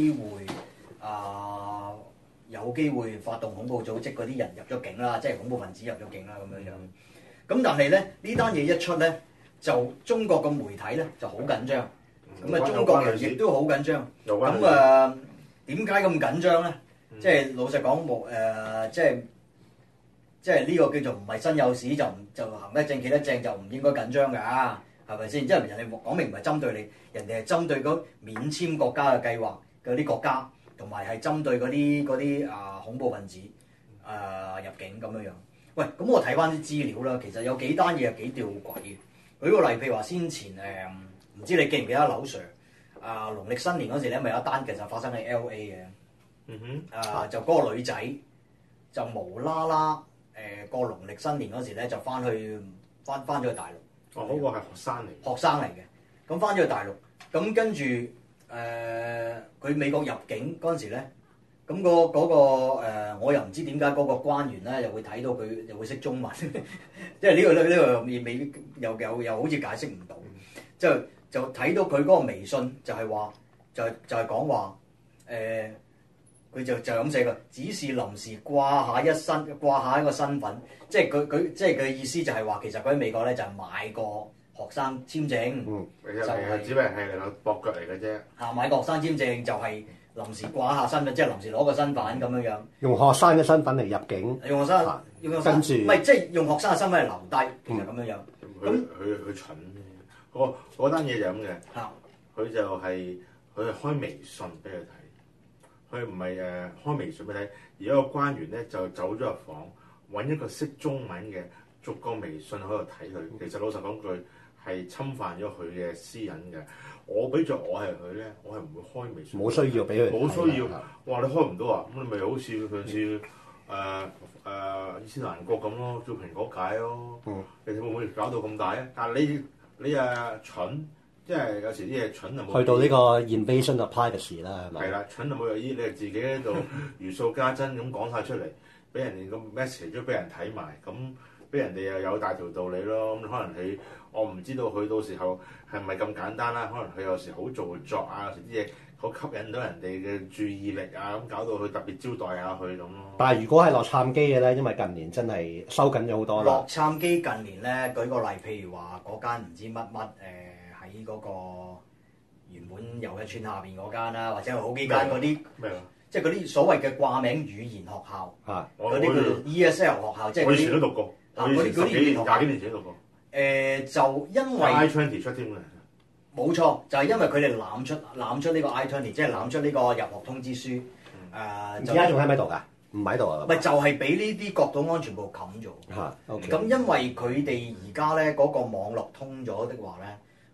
有機會發動恐怖組織嗰啲人入咗境啦，即係恐怖分子入咗境啦咁樣樣。咁但係咧呢單嘢一出咧，就中國嘅媒體咧就好緊張，咁中國人亦都好緊張。咁點解咁緊張咧？即係老實講即係呢個叫做唔係身有屎就行得正企得正，就唔應該緊張㗎，係咪先？因為人哋講明唔係針對你，人哋係針對嗰免簽國家嘅計劃嗰啲國家，同埋係針對嗰啲恐怖分子入境咁樣樣。喂，咁我睇翻啲資料啦，其實有幾單嘢係幾吊詭嘅。舉個例，譬如話先前唔知你記唔記得劉 Sir 農曆新年嗰時咧，咪有一單其實發生喺 LA 嘅，就嗰個女仔就無啦啦。過農曆新年嗰時咧，就翻咗去大陸。 嗰個係學生嚟嘅。咁翻咗去大陸，咁跟住佢美國入境嗰陣時咧，咁我又唔知點解嗰個關員咧又會睇到佢又會識中文，即係呢個又好似解釋唔到，就睇到佢嗰個微信就係話就係講話佢就咁寫嘅，只是臨時掛下一個身份，即係佢意思就係話，其實佢喺美國咧就係買個學生簽證， 就係只係嚟個駁腳嚟嘅啫。 買個學生簽證就係臨時掛下身份，即係臨時攞個身份咁樣樣。 用學生嘅身份嚟入境。 用學生唔係即係用學生嘅身份嚟留低，其實咁樣樣。 佢蠢嘅，嗰單嘢就咁嘅。佢就係開微信俾佢睇。佢唔係開微信俾你睇，而家個關員咧就走咗入房，揾一個識中文嘅，逐個微信喺度睇佢。其實老實講句係侵犯咗佢嘅私隱嘅。我俾咗我係佢咧，我係唔會開微信。 冇需要俾佢。 冇需要。哇！你開唔到啊？咁你咪好似上次伊斯蘭國咁咯，做蘋果解咯。你會唔會搞到咁大啊？但係你蠢。即係有時啲嘢蠢就冇。去到呢個 invasion of privacy 啦，係咪？ 係啦，蠢就冇有意義，你係自己喺度如數家珍咁講晒出嚟，俾人哋個 message 都俾人睇埋，咁俾人哋又有大條道理咯。咁可能我唔知道佢到時候係咪咁簡單啦。可能佢有時好做作啊，有時啲嘢好吸引到人哋嘅注意力啊，咁搞到佢特別招待下佢咁咯。 但係如果係洛杉磯嘅咧，因為近年真係收緊咗好多啦。 洛杉磯近年咧，舉個例，譬如話嗰間唔知乜喺嗰個原本又一村下邊嗰間啦，或者好幾間嗰啲，即係嗰啲所謂嘅掛名語言學校，嗰啲叫做 ESL 學校，即係我以前都讀過， 嗰啲20幾年前都讀過。 就因為 I-20 出添嘅， 冇錯，就係因為佢哋攬出呢個 I-20，即係攬出呢個入學通知書。 而家仲喺咪度㗎？唔喺度啊？ 咪就係俾呢啲國土安全部冚咗。 OK。 咁因為佢哋而家咧嗰個網絡通咗的話咧。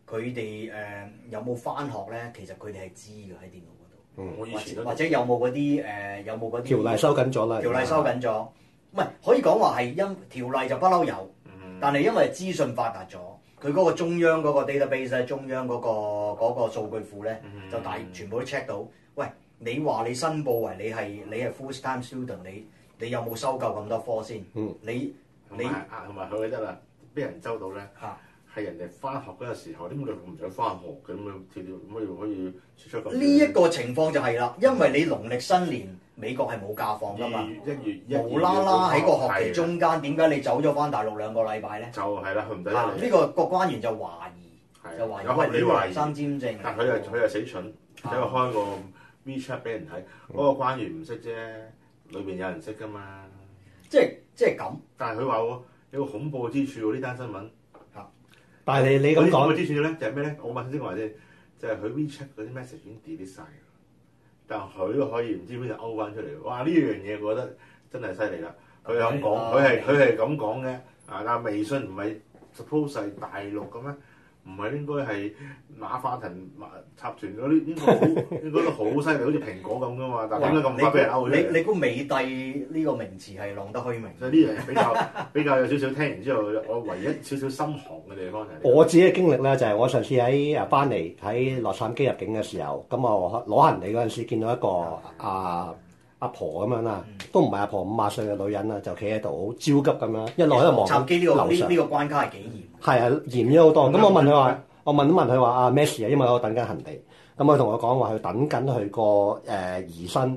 佢哋有冇翻學咧？其實佢哋係知嘅喺電腦嗰度， 我以前都或者有冇嗰啲有冇嗰啲條例收緊咗啦， 條例收緊咗，唔係可以講話係因條例就不嬲有，但係因為資訊發達咗，佢嗰個中央嗰個 database 咧，中央嗰個數據庫咧，就全部都 check 到。喂，你話你申報為你係 full time student，你有冇收夠咁多科先？你同埋佢記得啦，俾人周到咧，係人哋翻學嗰個時候，點解佢唔想翻學嘅咁樣跳咁可以出咁？ 呢一個情況就係啦，因為你農曆新年美國係冇假放噶嘛，無啦啦喺個學期中間，點解你走咗翻大陸2個禮拜咧？ 就係啦，佢唔得呢個關員就懷疑， 有合理懷疑學生簽證， 但佢又死蠢，走去開個 WeChat 俾人睇，嗰個關員唔識啫，裏邊有人識噶嘛。 即係咁。 但係佢話喎，有個恐怖之處喎，呢單新聞。 但係你咁講， 恐怖之處咧就係咩咧？我問先話先，就係佢 WeChat 嗰啲 message 已經 delete 曬，但係佢都可以唔知邊度勾翻出嚟。哇！呢樣嘢我覺得真係犀利啦。佢係咁講，佢係咁講嘅。但係微信唔係 suppose 係大陸嘅咩？唔係應該係馬化騰集團嗰啲應該都好犀利，好似蘋果咁噶嘛？但係點解咁快俾人勾出嚟？ 你估美帝呢個名詞係浪得虛名？ 所以呢樣嘢比較有少少聽完之後，我唯一少少心寒嘅地方就係我自己嘅經歷咧，就係我上次喺翻嚟喺洛杉磯入境嘅時候，咁我攞行李嗰陣時見到一個阿婆咁樣啦，都唔係阿婆，50歲嘅女人啦，就企喺度好焦急咁樣，一路喺度望插機呢個樓上呢個關卡係幾嚴？ 係啊，嚴咗好多。咁我問佢話，我問佢話咩事啊？因為我等緊行李。咁佢同我講話，佢等緊佢個姨甥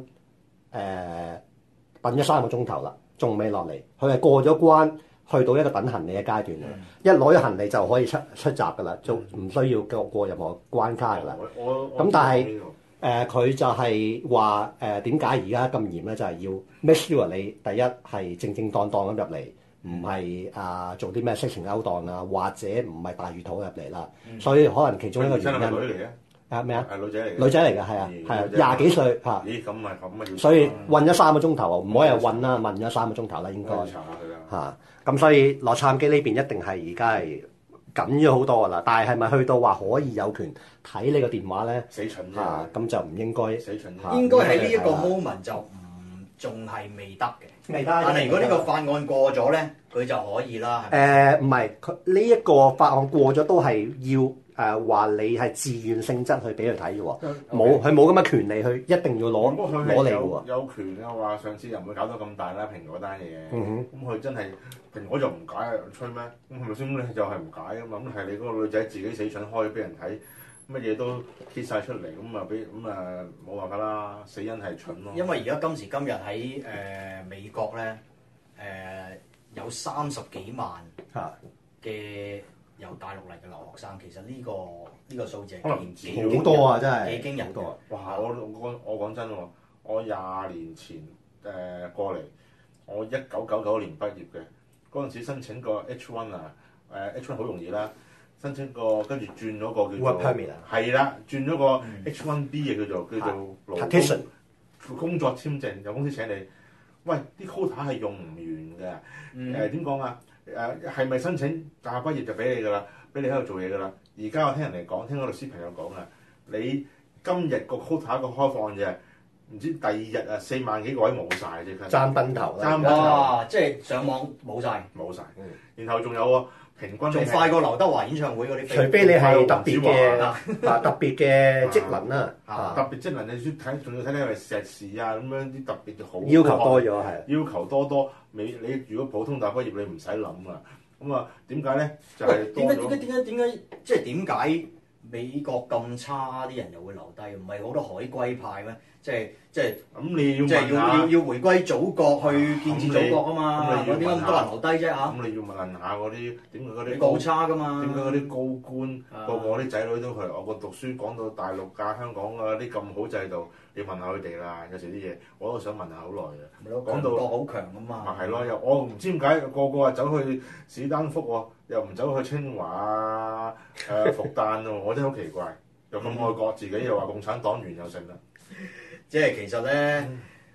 等咗3個鐘頭啦，仲未落嚟。佢係過咗關，去到一個等行李嘅階段啦。一攞咗行李就可以出閘㗎啦，就唔需要過任何關卡㗎啦。咁但係佢就係話點解而家咁嚴咧？就係要 make sure 你第一係正正當當咁入嚟，唔係做啲咩色情勾當啊，或者唔係大魚肚入嚟啦。所以可能其中一個原因女嚟嘅咩啊？ 係女仔嚟嘅。 女仔嚟嘅係啊，20幾歲嚇。 咦，咁咪咁啊？ 所以韞咗3個鐘頭唔可以係韞啦，韞咗3個鐘頭啦，應該嚇。咁所以洛杉磯呢邊一定係而家係緊咗好多㗎啦。但係係咪去到話可以有權睇你個電話咧？ 死蠢嚇，咁就唔應該。 死蠢應該喺呢一個 moment 就仲係未得嘅。 未得。 但係如果呢個法案過咗咧，佢就可以啦。 唔係，佢呢一個法案過咗都係要話你係自願性質去俾佢睇嘅喎，佢冇咁嘅權利去一定要攞嚟嘅喎。 有權嘅話，上次又唔會搞到咁大啦，蘋果單嘢。咁佢真係蘋果就唔解啊，吹咩？咁係咪先？你就係唔解啊嘛？咁係你嗰個女仔自己死蠢開俾人睇。乜嘢都揭晒出嚟，咁啊冇辦法啦，死因係蠢咯。 因為而家今時今日喺美國咧，有30幾萬嘅由大陸嚟嘅留學生，其實呢個數字可能好多啊，真係幾驚人多。 哇！我講真喎，我20年前過嚟，我1999年畢業嘅，嗰陣時申請個 H1 啊，H1 好容易啦。申請個跟住轉咗個叫做係啦，轉咗個 H1B 嘅叫做勞工作簽證，有公司請你。喂，啲 quota 係用唔完嘅。點講啊？係咪申請大學畢業就俾你㗎啦？俾你喺度做嘢㗎啦？而家我聽人哋講，聽個律師朋友講啊，你今日個 quota 個開放嘅，唔知第2日啊4萬幾個位冇晒啫， 爭崩頭啦！ 哇！即係上網冇晒， 然後仲有喎。平均仲快過劉德華演唱會嗰啲， 除非你係特別嘅職能啦， 特別職能你睇，仲要睇你係碩士啊咁樣啲特別好要求多咗係， 要求多。你如果普通大學畢業你唔使諗啊，咁啊點解咧？就係多咗。 點解即係點解美國咁差啲人又會留低？唔係好多海歸派咩？即係咁你要即係要回歸祖國去建設祖國啊嘛！點解咁多人留低啫嚇？ 咁你要問下嗰啲點解嗰啲高差噶嘛？ 點解嗰啲高官個個啲仔女都去外國讀書，講到大陸架香港啊啲咁好制度，你問下佢哋啦。有時啲嘢我都想問下好耐嘅。講到國好強啊嘛。 咪係咯，又我唔知點解個個啊走去史丹福喎，又唔走去清華啊復旦喎，我真係好奇怪。又咁愛國，自己又話共產黨員又成啦。 即係其實咧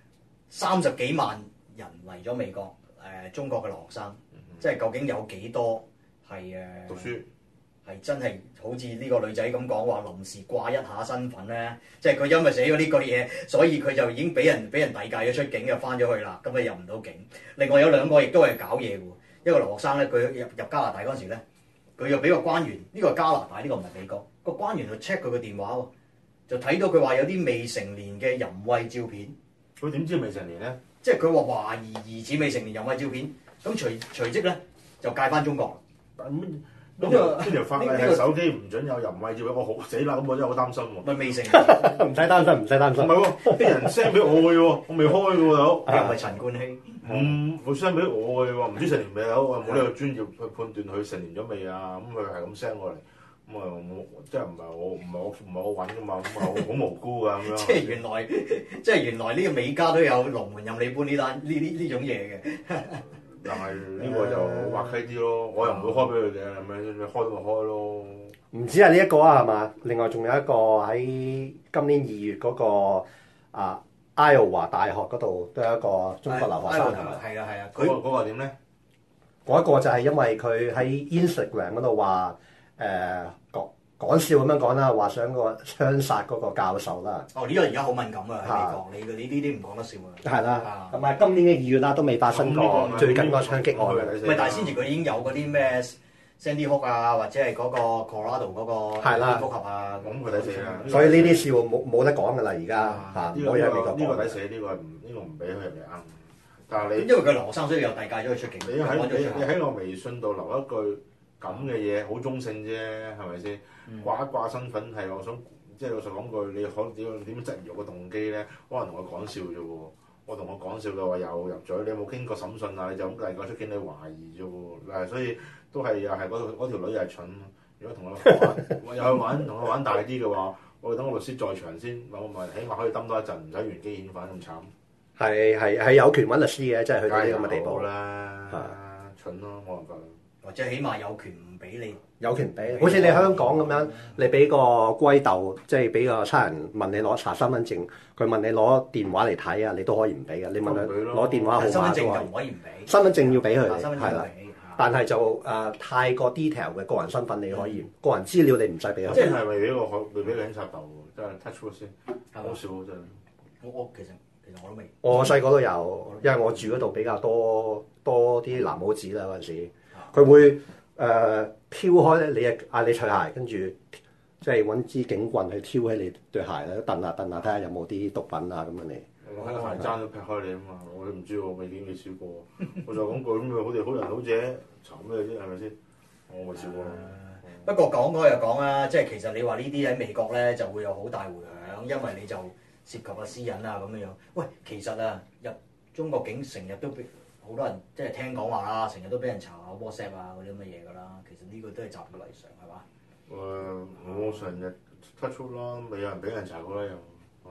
，30幾萬人嚟咗美國，中國嘅留學生，即係究竟有幾多係讀書？ 係真係好似呢個女仔咁講話，臨時掛一下身份咧，即係佢因為寫咗呢句嘢，所以佢就已經俾人遞解咗出境，就翻咗去啦，咁啊入唔到境。另外有兩個亦都係搞嘢嘅喎，一個留學生咧，佢入加拿大嗰陣時咧，佢又俾個關員，呢個係加拿大，呢個唔係美國，個關員就 check 佢個電話喎，就睇到佢話有啲未成年嘅淫穢照片。 佢點知未成年咧？ 即係佢話懷疑疑似未成年淫穢照片，咁隨即咧就戒翻中國。 呢條法例係手機唔準有淫穢照片，我好死啦！咁我真係好擔心喎。 咪未成年， 唔使擔心，唔使擔心。 唔係喎，啲人 send 俾我嘅喎，我未開嘅喎，大佬。 又唔係陳冠希。 佢 send 俾我嘅喎，唔知成年未有，我冇呢個專業去判斷佢成年咗未啊？咁佢係咁 send 過嚟，咁啊即係唔係我揾嘅嘛？咁啊好無辜㗎咁樣。 即係原來呢個美加都有龍門任你搬呢種嘢嘅。 但係呢個就滑稽啲咯，我又唔會開俾佢哋，係咪？你開咪開咯。 唔止係呢一個啊，係嘛？另外仲有一個喺今年2月嗰個愛奧華大學嗰度都有一個中國留學生係咪？ 係啊， 嗰個點咧？ 嗰一個就係因為佢喺 Instagram 嗰度話講笑咁樣講啦，話想個槍殺嗰個教授啦。 哦，呢個而家好敏感啊！喺美國，你呢啲唔講得笑啊。 係啦，咁啊今年嘅2月啦都未發生過最近個槍擊案嘅。 唔係，但係先前佢已經有嗰啲咩 Sandy Hook 啊，或者係嗰個 Colorado 嗰個複合啊， 咁佢抵死啦。 所以呢啲笑冇得講㗎啦，而家嚇唔可以喺美國講。 呢個抵死，呢個唔俾佢入嚟啱。但係你因為佢留學生，所以又遞解咗佢出境。 你喺我微信度留一句咁嘅嘢，好中性啫，係咪先？掛一掛身份係我想，即係老實講句，你可點質疑我個動機咧？可能同我講笑啫喎。我同我講笑嘅話又入咗，你有冇經過審訊啊？你就咁遞解出境，你懷疑啫喎。嗱，所以都係又係嗰條女又係蠢。如果同我又去同佢玩大啲嘅話，我等我律師在場先，我咪起碼可以蹲多一陣，唔使原機遣返咁慘。 係有權揾律師嘅，即係去到呢咁嘅地步啦。蠢咯，冇辦法。 或者起碼有權唔俾你， 有權俾，好似你香港咁樣，你俾個龜竇，即係俾個差人問你攞查身份證，佢問你攞電話嚟睇啊，你都可以唔俾嘅。你問佢攞電話號碼身份證就唔可以唔俾。 身份證要俾佢， 係啦。 但係就太過 detail 嘅個人身份，你可以個人資料你唔使俾佢。 即係咪俾個警察鬥？真係 touch wood 先，好少真係。 我其實我都未。 我細個都有，因為我住嗰度比較多啲藍帽子啦嗰陣時。佢會挑開咧，你嗌你除鞋，跟住即係揾支警棍去挑起你對鞋咧，蹬下睇下有冇啲毒品啊咁樣嚟。 我喺個鞋踭都劈開你啊嘛，我都唔知喎，未試過。我就講句咁啊，好哋好人好姐，查咩啫？係咪先？我未試過。 不過講開又講啦，即係其實你話呢啲喺美國咧就會有好大迴響，因為你就涉及個私隱啊咁樣樣。喂，其實啊入中國境成日都俾好多人即係聽講話啦，成日都俾人查下 WhatsApp 啊嗰啲咁嘅嘢㗎啦。其實呢個都係習以為常係嘛？ 我成日 touch wood 啦，未有人俾人查過啦又。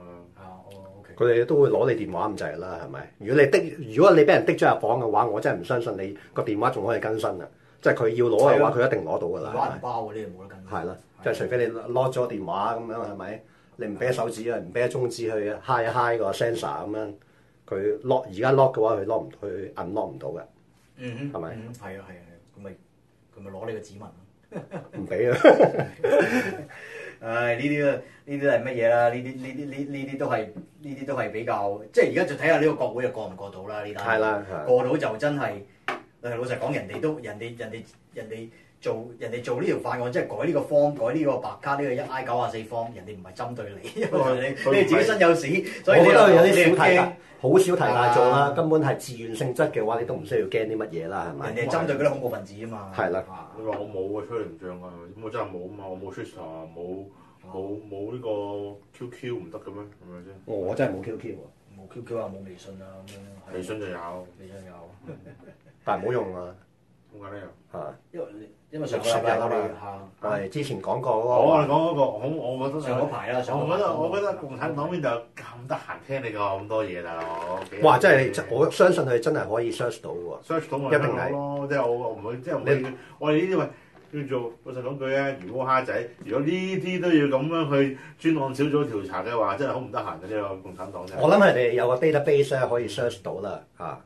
OK。佢哋都會攞你電話咁滯啦，係咪？如果你俾人滴咗入房嘅話，我真係唔相信你個電話仲可以更新啊！即係佢要攞嘅話，佢一定攞到㗎啦。 攞銀包嗰啲冇得更新。 係啦，即係除非你攞咗電話咁樣係咪？你唔俾手指啊，唔俾中指去 high 個 sensor 咁樣，佢 lock 而家 lock 嘅話，佢 unlock 唔到嘅。係咪？ 係啊，佢咪攞你個指紋咯。 唔俾啊！ 唉，呢啲都係乜嘢啦？呢啲都係比較，即係而家就睇下呢個國會又過唔過到啦？呢單係啦， 過到就真係，老實講，人哋做呢條法案，即係改呢個 form，改呢個白卡呢個1I94 form，人哋唔係針對你，因為你自己身有屎，所以我覺得有啲小題好少題大做啦，根本係自願性質嘅話，你都唔需要驚啲乜嘢啦，係咪？ 人哋係針對嗰啲恐怖分子啊嘛。 係啦。 你話我冇啊，吹唔漲啊，咁我真係冇啊嘛，我冇 Twitter，冇呢個 QQ 唔得嘅咩？係咪先？ 我真係冇 QQ 喎。 冇 QQ 啊，冇微信啊咁樣。 微信就有。 但係唔好用啊。 點解咧又？ 嚇。 因為上個禮拜我哋係之前講過嗰個。 我哋講嗰個，我覺得上嗰排啦， 我覺得共產黨邊就咁得閒聽你講咁多嘢啦， 哇！真係我相信佢真係可以 search 到喎。 search 到咪一定係咯，即係我唔會，即係我哋呢啲喂叫做老實講句啊，魚蝦仔，如果呢啲都要咁樣去專案小組調查嘅話，真係好唔得閒嘅呢個共產黨。 我諗佢哋有個 database 咧可以 search 到啦，嚇。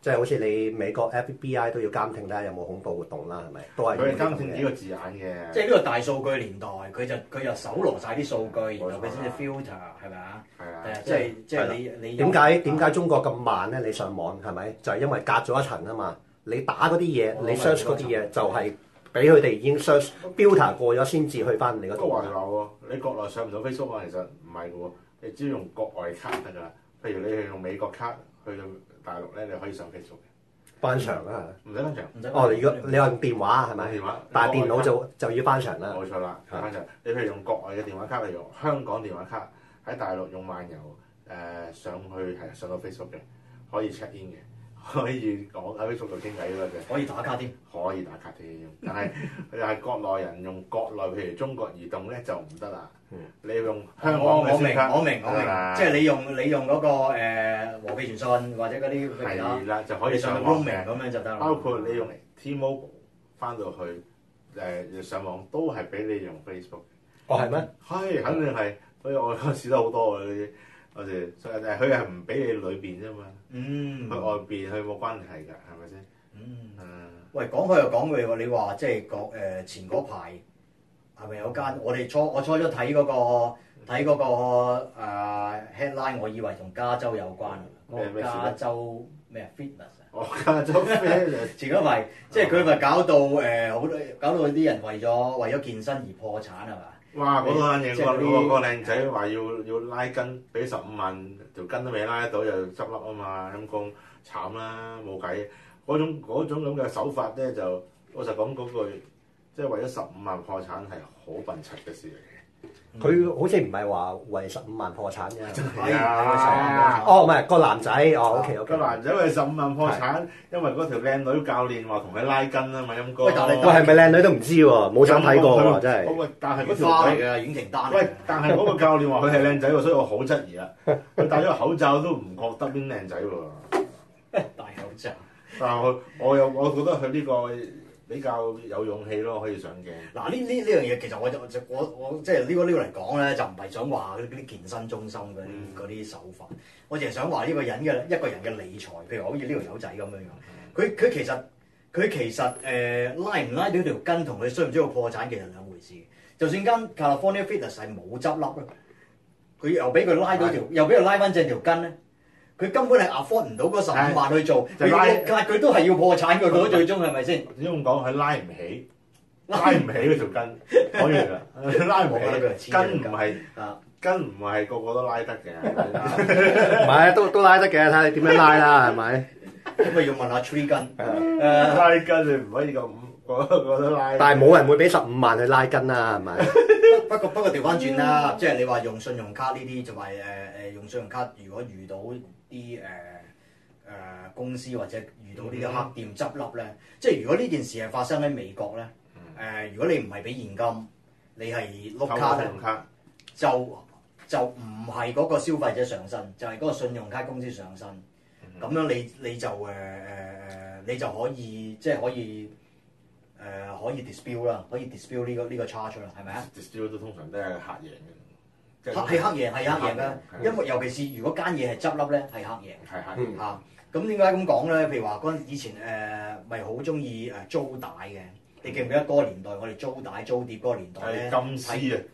即係好似你美國 FBI 都要監聽啦，有冇恐怖活動啦，係咪？都係佢係監聽幾個字眼嘅。 即係呢個大數據年代，佢就搜羅晒啲數據，然後佢先至 filter 係咪啊？ 係啊， 即係你點解中國咁慢咧？你上網係咪？就係因為隔咗一層啊嘛。你打嗰啲嘢，你 search 嗰啲嘢就係俾佢哋已經 search filter 過咗先至去翻你嗰度。 都話喎，你國內上唔到 Facebook 啊，其實唔係嘅喎，你只要用國外卡得㗎啦。譬如你係用美國卡去到大陸咧，你可以上 Facebook 嘅。 翻牆啊！ 唔使翻牆。 哦，如果你話用電話係咪？ 電話， 但係電腦就要翻牆啦。 冇錯啦，翻牆。你譬如用國外嘅電話卡，例如用香港電話卡喺大陸用漫遊上去係上到 Facebook 嘅，可以 check in 嘅。可以講喺 Facebook 度傾偈嗰隻， 可以打卡添， 可以打卡添。但係佢係國內人用國內，譬如中國移動咧就唔得啦。你要用香港嘅我明， 即係你用嗰個和記傳訊或者嗰啲係啦，就可以上到 roaming 咁樣就得啦。 包括你用 T-Mobile 翻到去上網都係俾你用 Facebook。 哦，係咩？ 係，肯定係。所以我試得好多嗰啲。我哋佢係唔俾你裏邊啫嘛，去外邊佢冇關係㗎，係咪先？ 喂，講開又講句喎，你話即係前嗰排係咪有間我初初睇嗰個headline， 我以為同加州有關，加州咩 fitness 啊？ 加州 fitness 前嗰排即係佢咪搞到好多搞到啲人為咗健身而破產係嘛？ 哇！嗰單嘢個靚仔話要拉筋，俾15萬條筋都未拉得到，就執笠啊嘛！陰公慘啦，冇計。嗰種咁嘅手法咧，就老實講嗰句，即係為咗15萬破產係好笨柒嘅事嚟嘅。 佢好似唔係話為15萬破產嘅。 係啊！ 哦，唔係個男仔，哦 OK， 個男仔為15萬破產，因為嗰條靚女教練話同佢拉筋啊嘛，陰公。 喂，係咪靚女都唔知喎，冇想睇過喎，真係。 喂，但係嗰條花嚟嘅影情單。 喂，但係嗰個教練話佢係靚仔喎，所以我好質疑啦。佢戴咗個口罩都唔覺得邊靚仔喎。 戴口罩。 但係我覺得佢呢個比較有勇氣咯，可以上鏡。 嗱呢樣嘢其實我即係呢個嚟講咧，就唔係想話嗰啲健身中心嗰啲手法，我淨係想話呢個人嘅一個人嘅理財，譬如好似呢條友仔咁樣樣，佢其實拉唔拉到條筋同佢需唔需要破產其實兩回事。就算間 California Fitness 係冇執笠咧，佢又俾佢拉到又俾佢拉翻正條筋咧。佢根本係 afford 唔到嗰15萬去做，佢都係要破產嘅，到最終係咪先？ 點咁講？佢拉唔起嗰條筋，講完啦，拉唔起，筋唔係個個都拉得嘅， 唔係都拉得嘅，睇你點樣拉啦，係咪？ 咁咪要問下 Tree 筋， 拉筋你唔可以咁個個都拉。 但係冇人會俾15萬去拉筋啦，係咪？ 不過調翻轉啦，即係你話用信用卡呢啲，就係用信用卡，如果遇到啲公司或者遇到呢啲黑店執笠咧，即係如果呢件事係發生喺美國咧，如果你唔係俾現金，你係碌卡咧，就唔係嗰個消費者上身，就係嗰個信用卡公司上身。咁樣你就可以即係可以 dispute 啦，可以 dispute 呢個 charge 啦，係咪啊 ？dispute 都通常都係客贏嘅。 係黑贏㗎，因為尤其是如果間嘢係執笠咧，係黑贏。 係黑贏嚇，咁點解咁講咧？譬如話以前咪好中意租帶嘅，你記唔記得嗰個年代？我哋租帶租碟嗰個年代咧， 金絲啊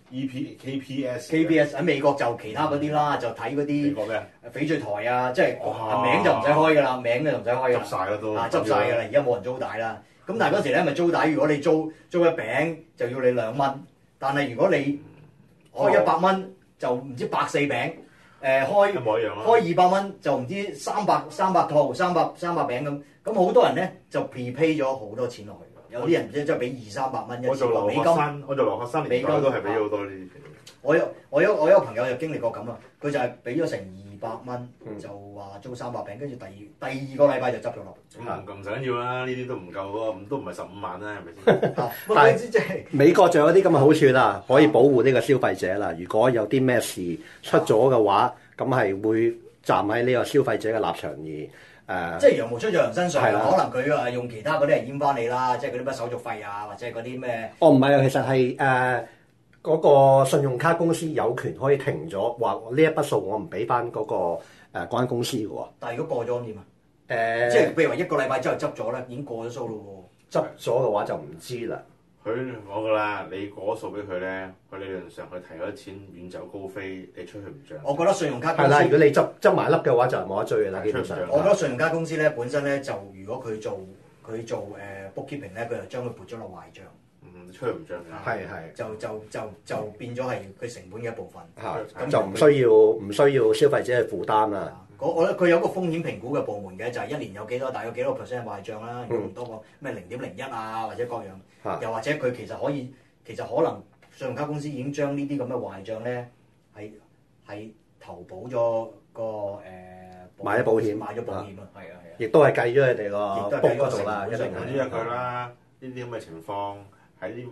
，KPS 喺美國就其他嗰啲啦，就睇嗰啲美國咩翡翠台啊，即係名就唔使開㗎啦，名就唔使開㗎啦， 執晒啦都， 執晒㗎啦，而家冇人租帶啦。咁但係嗰時咧咪租帶，如果你租一餅就要你2蚊，但係如果你開100蚊就唔知140餅，開200蚊就唔知300套300餅咁好多人咧就 prepay 咗好多錢落去，有啲人即係俾200-300蚊一次過美金。 我做留學生年代都係俾好多呢啲。 我有個朋友就經歷過咁啊，佢就係俾咗成200蚊，就話租300餅，跟住第二個禮拜就執咗落。 咁唔緊要啦，呢啲都唔夠喎，都唔係15萬啦，係咪先？ 但係即係美國仲有啲咁嘅好處啦，可以保護呢個消費者啦。如果有啲咩事出咗嘅話，咁係會站喺呢個消費者嘅立場而即係羊毛出在羊身上，可能佢用其他嗰啲嚟閹翻你啦，即係嗰啲乜手續費啊，或者係嗰啲咩？ 哦，唔係啊，其實係嗰個信用卡公司有權可以停咗，話呢一筆數我唔俾翻嗰間公司嘅喎。 但係如果過咗點啊？ 即係譬如話一個禮拜之後執咗咧，已經過咗數咯執咗嘅話就唔知啦。 佢我噶啦，你過咗數俾佢咧，佢理論上佢提咗錢遠走高飛，你出去唔漲。 我覺得信用卡公司係啦，如果你執埋粒嘅話就冇得追嘅啦，基本上。 我覺得信用卡公司咧本身咧就如果佢做bookkeeping 咧，佢就將佢撥咗落壞帳。 出去唔漲㗎。 係就變咗係佢成本嘅一部分。 咁就唔需要消費者去負擔啦。 我覺得佢有個風險評估嘅部門嘅，就係一年有大約幾多 percent 壞帳啦，如果唔多過咩0.01啊，或者各樣，又或者佢其實可能信用卡公司已經將呢啲咁嘅壞帳咧係投保咗個買咗保險啊，係啊， 亦都係計咗佢哋個 book 嗰度啦，一定總之一句啦，呢啲咁嘅情況喺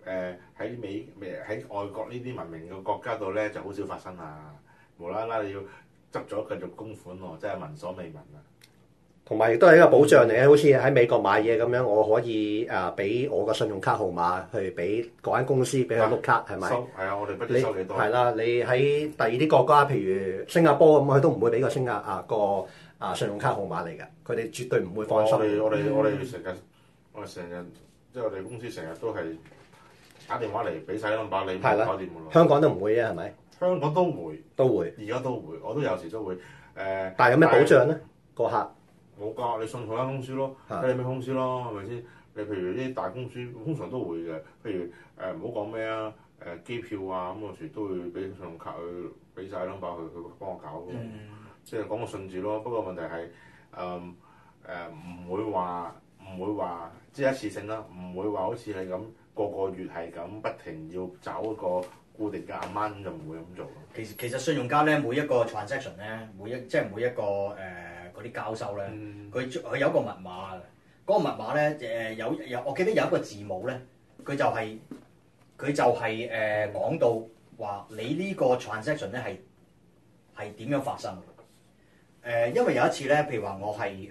外國呢啲文明嘅國家度咧就好少發生啊！無啦啦你要執咗繼續供款喎，真係聞所未聞啊！ 同埋亦都係一個保障嚟嘅，好似喺美國買嘢咁樣，我可以俾我個信用卡號碼去俾嗰間公司俾佢碌卡，係咪？ 係啊，我哋不知收幾多。 係啦，你喺第二啲國家，譬如新加坡咁，佢都唔會俾個信用卡號碼嚟嘅，佢哋絕對唔會放心。 我哋成日即係我哋公司成日都係打電話嚟俾晒 number 你，搞掂㗎咯。 香港都唔會啊，係咪？ 香港都會，而家都會，我都有時都會。 但係有咩保障咧？個客冇㗎，你信佢間公司咯，睇你咩公司咯，係咪先？你譬如啲大公司通常都會嘅，譬如唔好講咩啊，機票啊咁有時都會俾信用卡去俾晒 number 佢幫我搞咯，即係講個信字咯。不過問題係唔會話即係一次性啦，唔會話好似係咁個月係咁不停要找一個固定嘅amount就唔會咁做咯。 其實信用卡咧，每一個 transaction 咧，每一個嗰啲交收咧，佢有一個密碼嘅。嗰個密碼咧我記得有一個字母咧，佢就係講到話你呢個 transaction 咧係點樣發生嘅。因為有一次咧，譬如話我係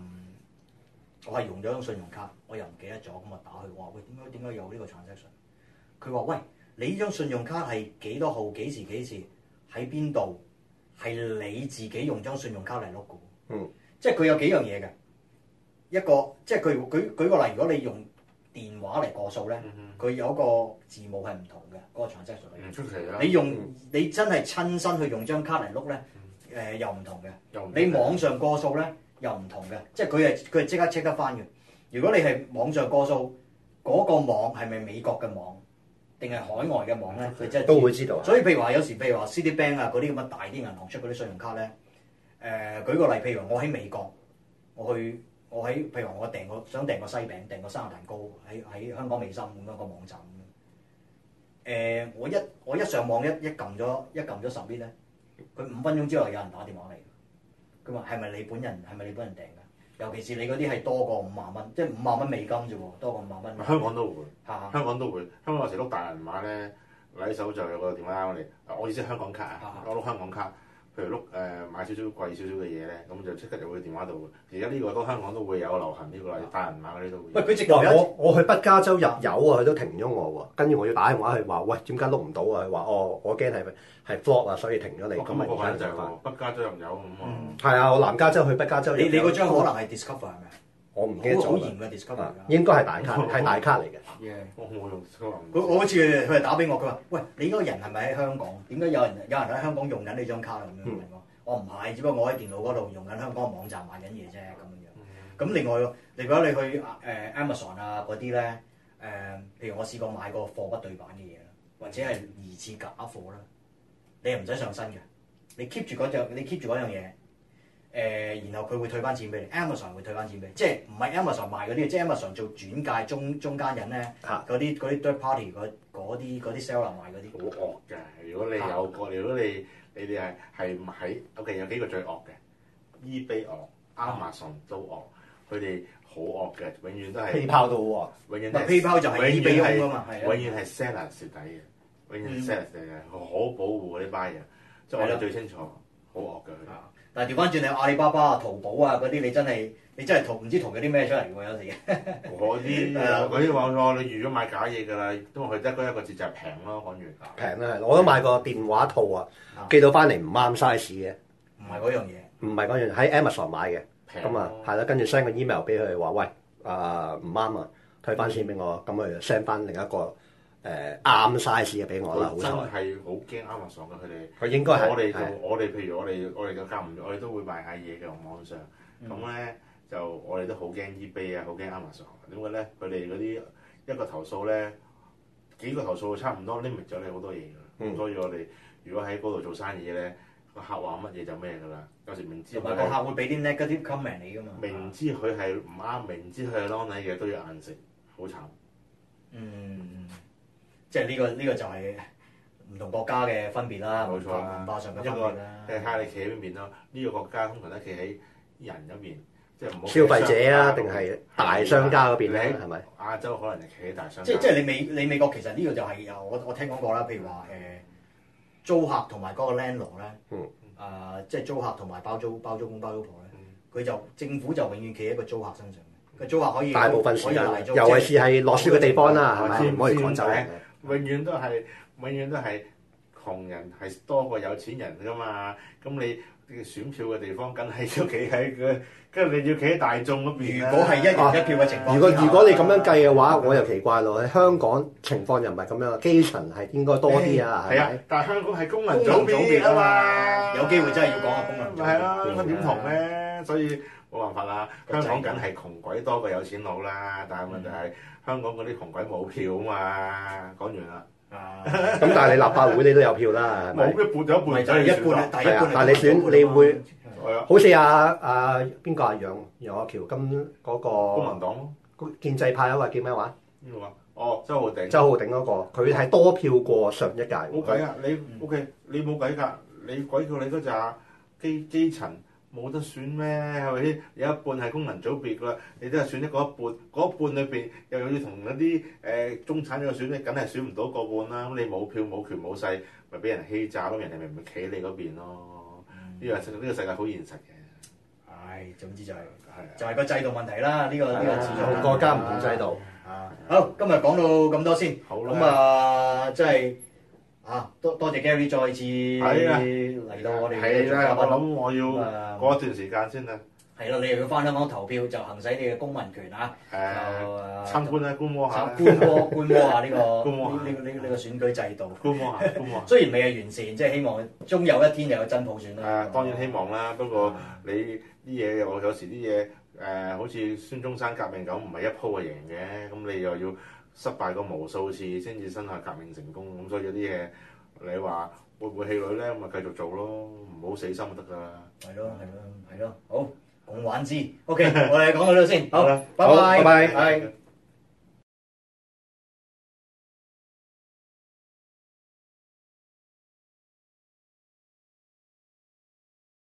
用咗張信用卡，我又唔記得咗，咁我打佢話喂，點解有呢個 transaction？ 佢話喂，你呢張信用卡係幾多號幾時喺邊度？係你自己用張信用卡嚟碌嘅。即係佢有幾樣嘢嘅。一個即係佢舉個例，如果你用電話嚟過數咧，佢有一個字母係唔同嘅，嗰個 transaction 唔出奇啦。 你真係親身去用張卡嚟碌咧，又唔同嘅。你網上過數咧又唔同嘅，即係佢係即刻 check 得翻嘅。如果你係網上過數，嗰個網係咪美國嘅網定係海外嘅網咧？佢真係都會知道。 所以譬如話有時譬如話 Citibank 啊嗰啲咁嘅大啲銀行出嗰啲信用卡咧，舉個例，譬如話我喺美國，我喺譬如話我想訂個西餅，訂個生日蛋糕喺香港美心咁樣個網站咁樣。我一上網一撳咗submit咧，佢5分鐘之後有人打電話嚟，佢話係咪你本人訂㗎？尤其是你嗰啲係多過50,000蚊，即係50,000蚊美金啫喎，多過50,000蚊。 香港都會，香港有時碌大銀碼咧，攞手就有個電話嚟。我意思係香港卡啊，我碌香港卡。譬如碌買少少貴少少嘅嘢咧，咁就即刻就會電話度。而家呢個香港都會有流行呢個大銀碼嗰啲都會。 喂，佢直頭我去北加州入油啊，佢都停咗我喎。跟住我要打電話去話，喂，點解碌唔到啊？佢話我驚係 flop 啊，所以停咗你。 咁咪而家就係北加州入油咁啊。 係啊，我南加州去北加州。 你嗰張可能係 Discover 係咪？ 我唔記得咗。 好嚴嘅 Discover。 應該係大卡，係大卡嚟嘅。 我冇用 Discover。 我好似佢係打俾我，佢話：喂，你嗰個人係咪喺香港？點解有人喺香港用緊呢張卡咁樣問我？我唔係，只不過我喺電腦嗰度用緊香港網站買緊嘢啫咁樣。咁另外，如果你去Amazon 啊嗰啲咧，譬如我試過買個貨不對版嘅嘢啦，或者係疑似假貨啦，你又唔使上身嘅，你 keep 住嗰樣嘢，然後佢會退翻錢俾你 ，Amazon 會退翻錢俾你，即係唔係 Amazon 賣嗰啲，即係 Amazon 做轉介中間人咧，嗰啲 third party 嗰啲 seller 賣嗰啲。 好惡嘅，如果你有個，如果你哋係唔喺 OK 有幾個最惡嘅 ，eBay 惡 ，Amazon 都惡，佢哋好惡嘅，永遠都係 PayPal 都惡， 永遠 PayPal 就係 eBay 㗎嘛， 永遠係 seller 蝕底嘅，永遠 seller 蝕底嘅，好保護嗰啲 buyer，即係我哋最清楚，好惡嘅佢。 但係調翻轉你阿里巴巴啊、淘寶啊嗰啲，你真係唔知淘咗啲咩出嚟喎？有時嗰啲話錯，你預咗買假嘢㗎啦，因為佢得嗰一個字就係平咯，講完。 平啦，我都買過電話套啊，寄到翻嚟唔啱 size 嘅， 唔係嗰樣嘢。 唔係嗰樣，喺 Amazon 買嘅， 平咁啊係啦，跟住 send 個 email 俾佢話喂唔啱啊，退翻錢俾我，咁佢就 send 翻另一個啱 size 嘅俾我啦。好真彩係好驚 Amazon 嘅佢哋。 佢應該係我哋係我哋譬如我哋嘅間唔中，我哋都會賣下嘢嘅網上。咁咧就我哋都好驚 eBay 啊，好驚 Amazon。點解咧？佢哋嗰啲一個投訴咧，幾個投訴差唔多 limit 咗你好多嘢㗎。咁所以我哋如果喺嗰度做生意咧，個客話乜嘢就咩㗎啦。有時明知同埋個客會俾啲 negative comment 你㗎嘛。 明知佢係唔啱，明知佢係 long 嘅都要硬食，好慘。 即係呢個就係唔同國家嘅分別啦， 冇錯啦， 文化上嘅一個分別啦。 睇下你企喺邊邊咯。呢個國家通常都企喺人嗰邊，即係唔好消費者啊，定係大商家嗰邊咧？係咪？ 亞洲可能係企喺大商家。 即係你美國其實呢個就係我聽講過啦，譬如話租客同埋嗰個 landlord 咧，即係租客同埋包租公包租婆咧，佢就政府就永遠企喺個租客身上嘅，個租客可以大部分時間， 可以尤其是係落雪嘅地方啦，係咪？唔可以趕走人。 永遠都係窮人係多過有錢人㗎嘛。咁你選票嘅地方，梗係要企喺佢，跟住你要企喺大眾嗰邊。 如果係一人一票嘅情況， 如果你咁樣計嘅話，我又奇怪咯。喺香港情況又唔係咁樣，基層係應該多啲啊，係係啊咪？ 但係香港係功能組別啊嘛， 有機會真係要講下功能組別。 係啦，咁點同咧？所以冇辦法啦。香港梗係窮鬼多過有錢佬啦，但係問題係香港嗰啲窮鬼冇票啊嘛。講完啦。 咁但係你立法會你都有票啦，係咪？ 冇一半有一半就係一半啊， 係啊，但係你選你會係啊， 好似邊個楊岳橋咁嗰公民個黨咯。 建制派啊，話叫咩話？ 邊個啊？哦，周浩鼎。 周浩鼎嗰個，佢係多票過上一屆。 冇計啊！你 OK，你冇計㗎。你鬼叫你嗰扎基層冇得選咩？係咪先？有一半係功能組別㗎啦，你都係選一個一半，嗰一半裏邊又要同嗰啲中產嘅選，你梗係選唔到個半啦。咁你冇票冇權冇勢，咪俾人欺詐咯。人哋咪唔企你嗰邊咯。呢個世界好現實嘅。 唉，總之就係個制度問題啦。呢個始終國家唔同制度。 好，今日講到咁多先。 好啦。 咁即係多謝 Gary 再次嚟到我哋嘅。 係啦，我諗我要過一段時間先啦。 係啦，你又要翻香港投票，就行使你嘅公民權啊！ 參觀啦，觀摩下。 觀摩下呢個選舉制度。 觀摩下。 雖然未係完善，即係希望終有一天就有真普選啦。 當然希望啦，不過你啲嘢我有時啲嘢好似孫中山革命咁，唔係一鋪就贏嘅，咁你又要失敗過無數次先至真係革命成功，咁所以有啲嘢你話會唔會氣餒咧？咁咪繼續做咯，唔好死心就得㗎啦。 係咯，好，共玩之。OK，我哋講到呢度先，好，拜拜。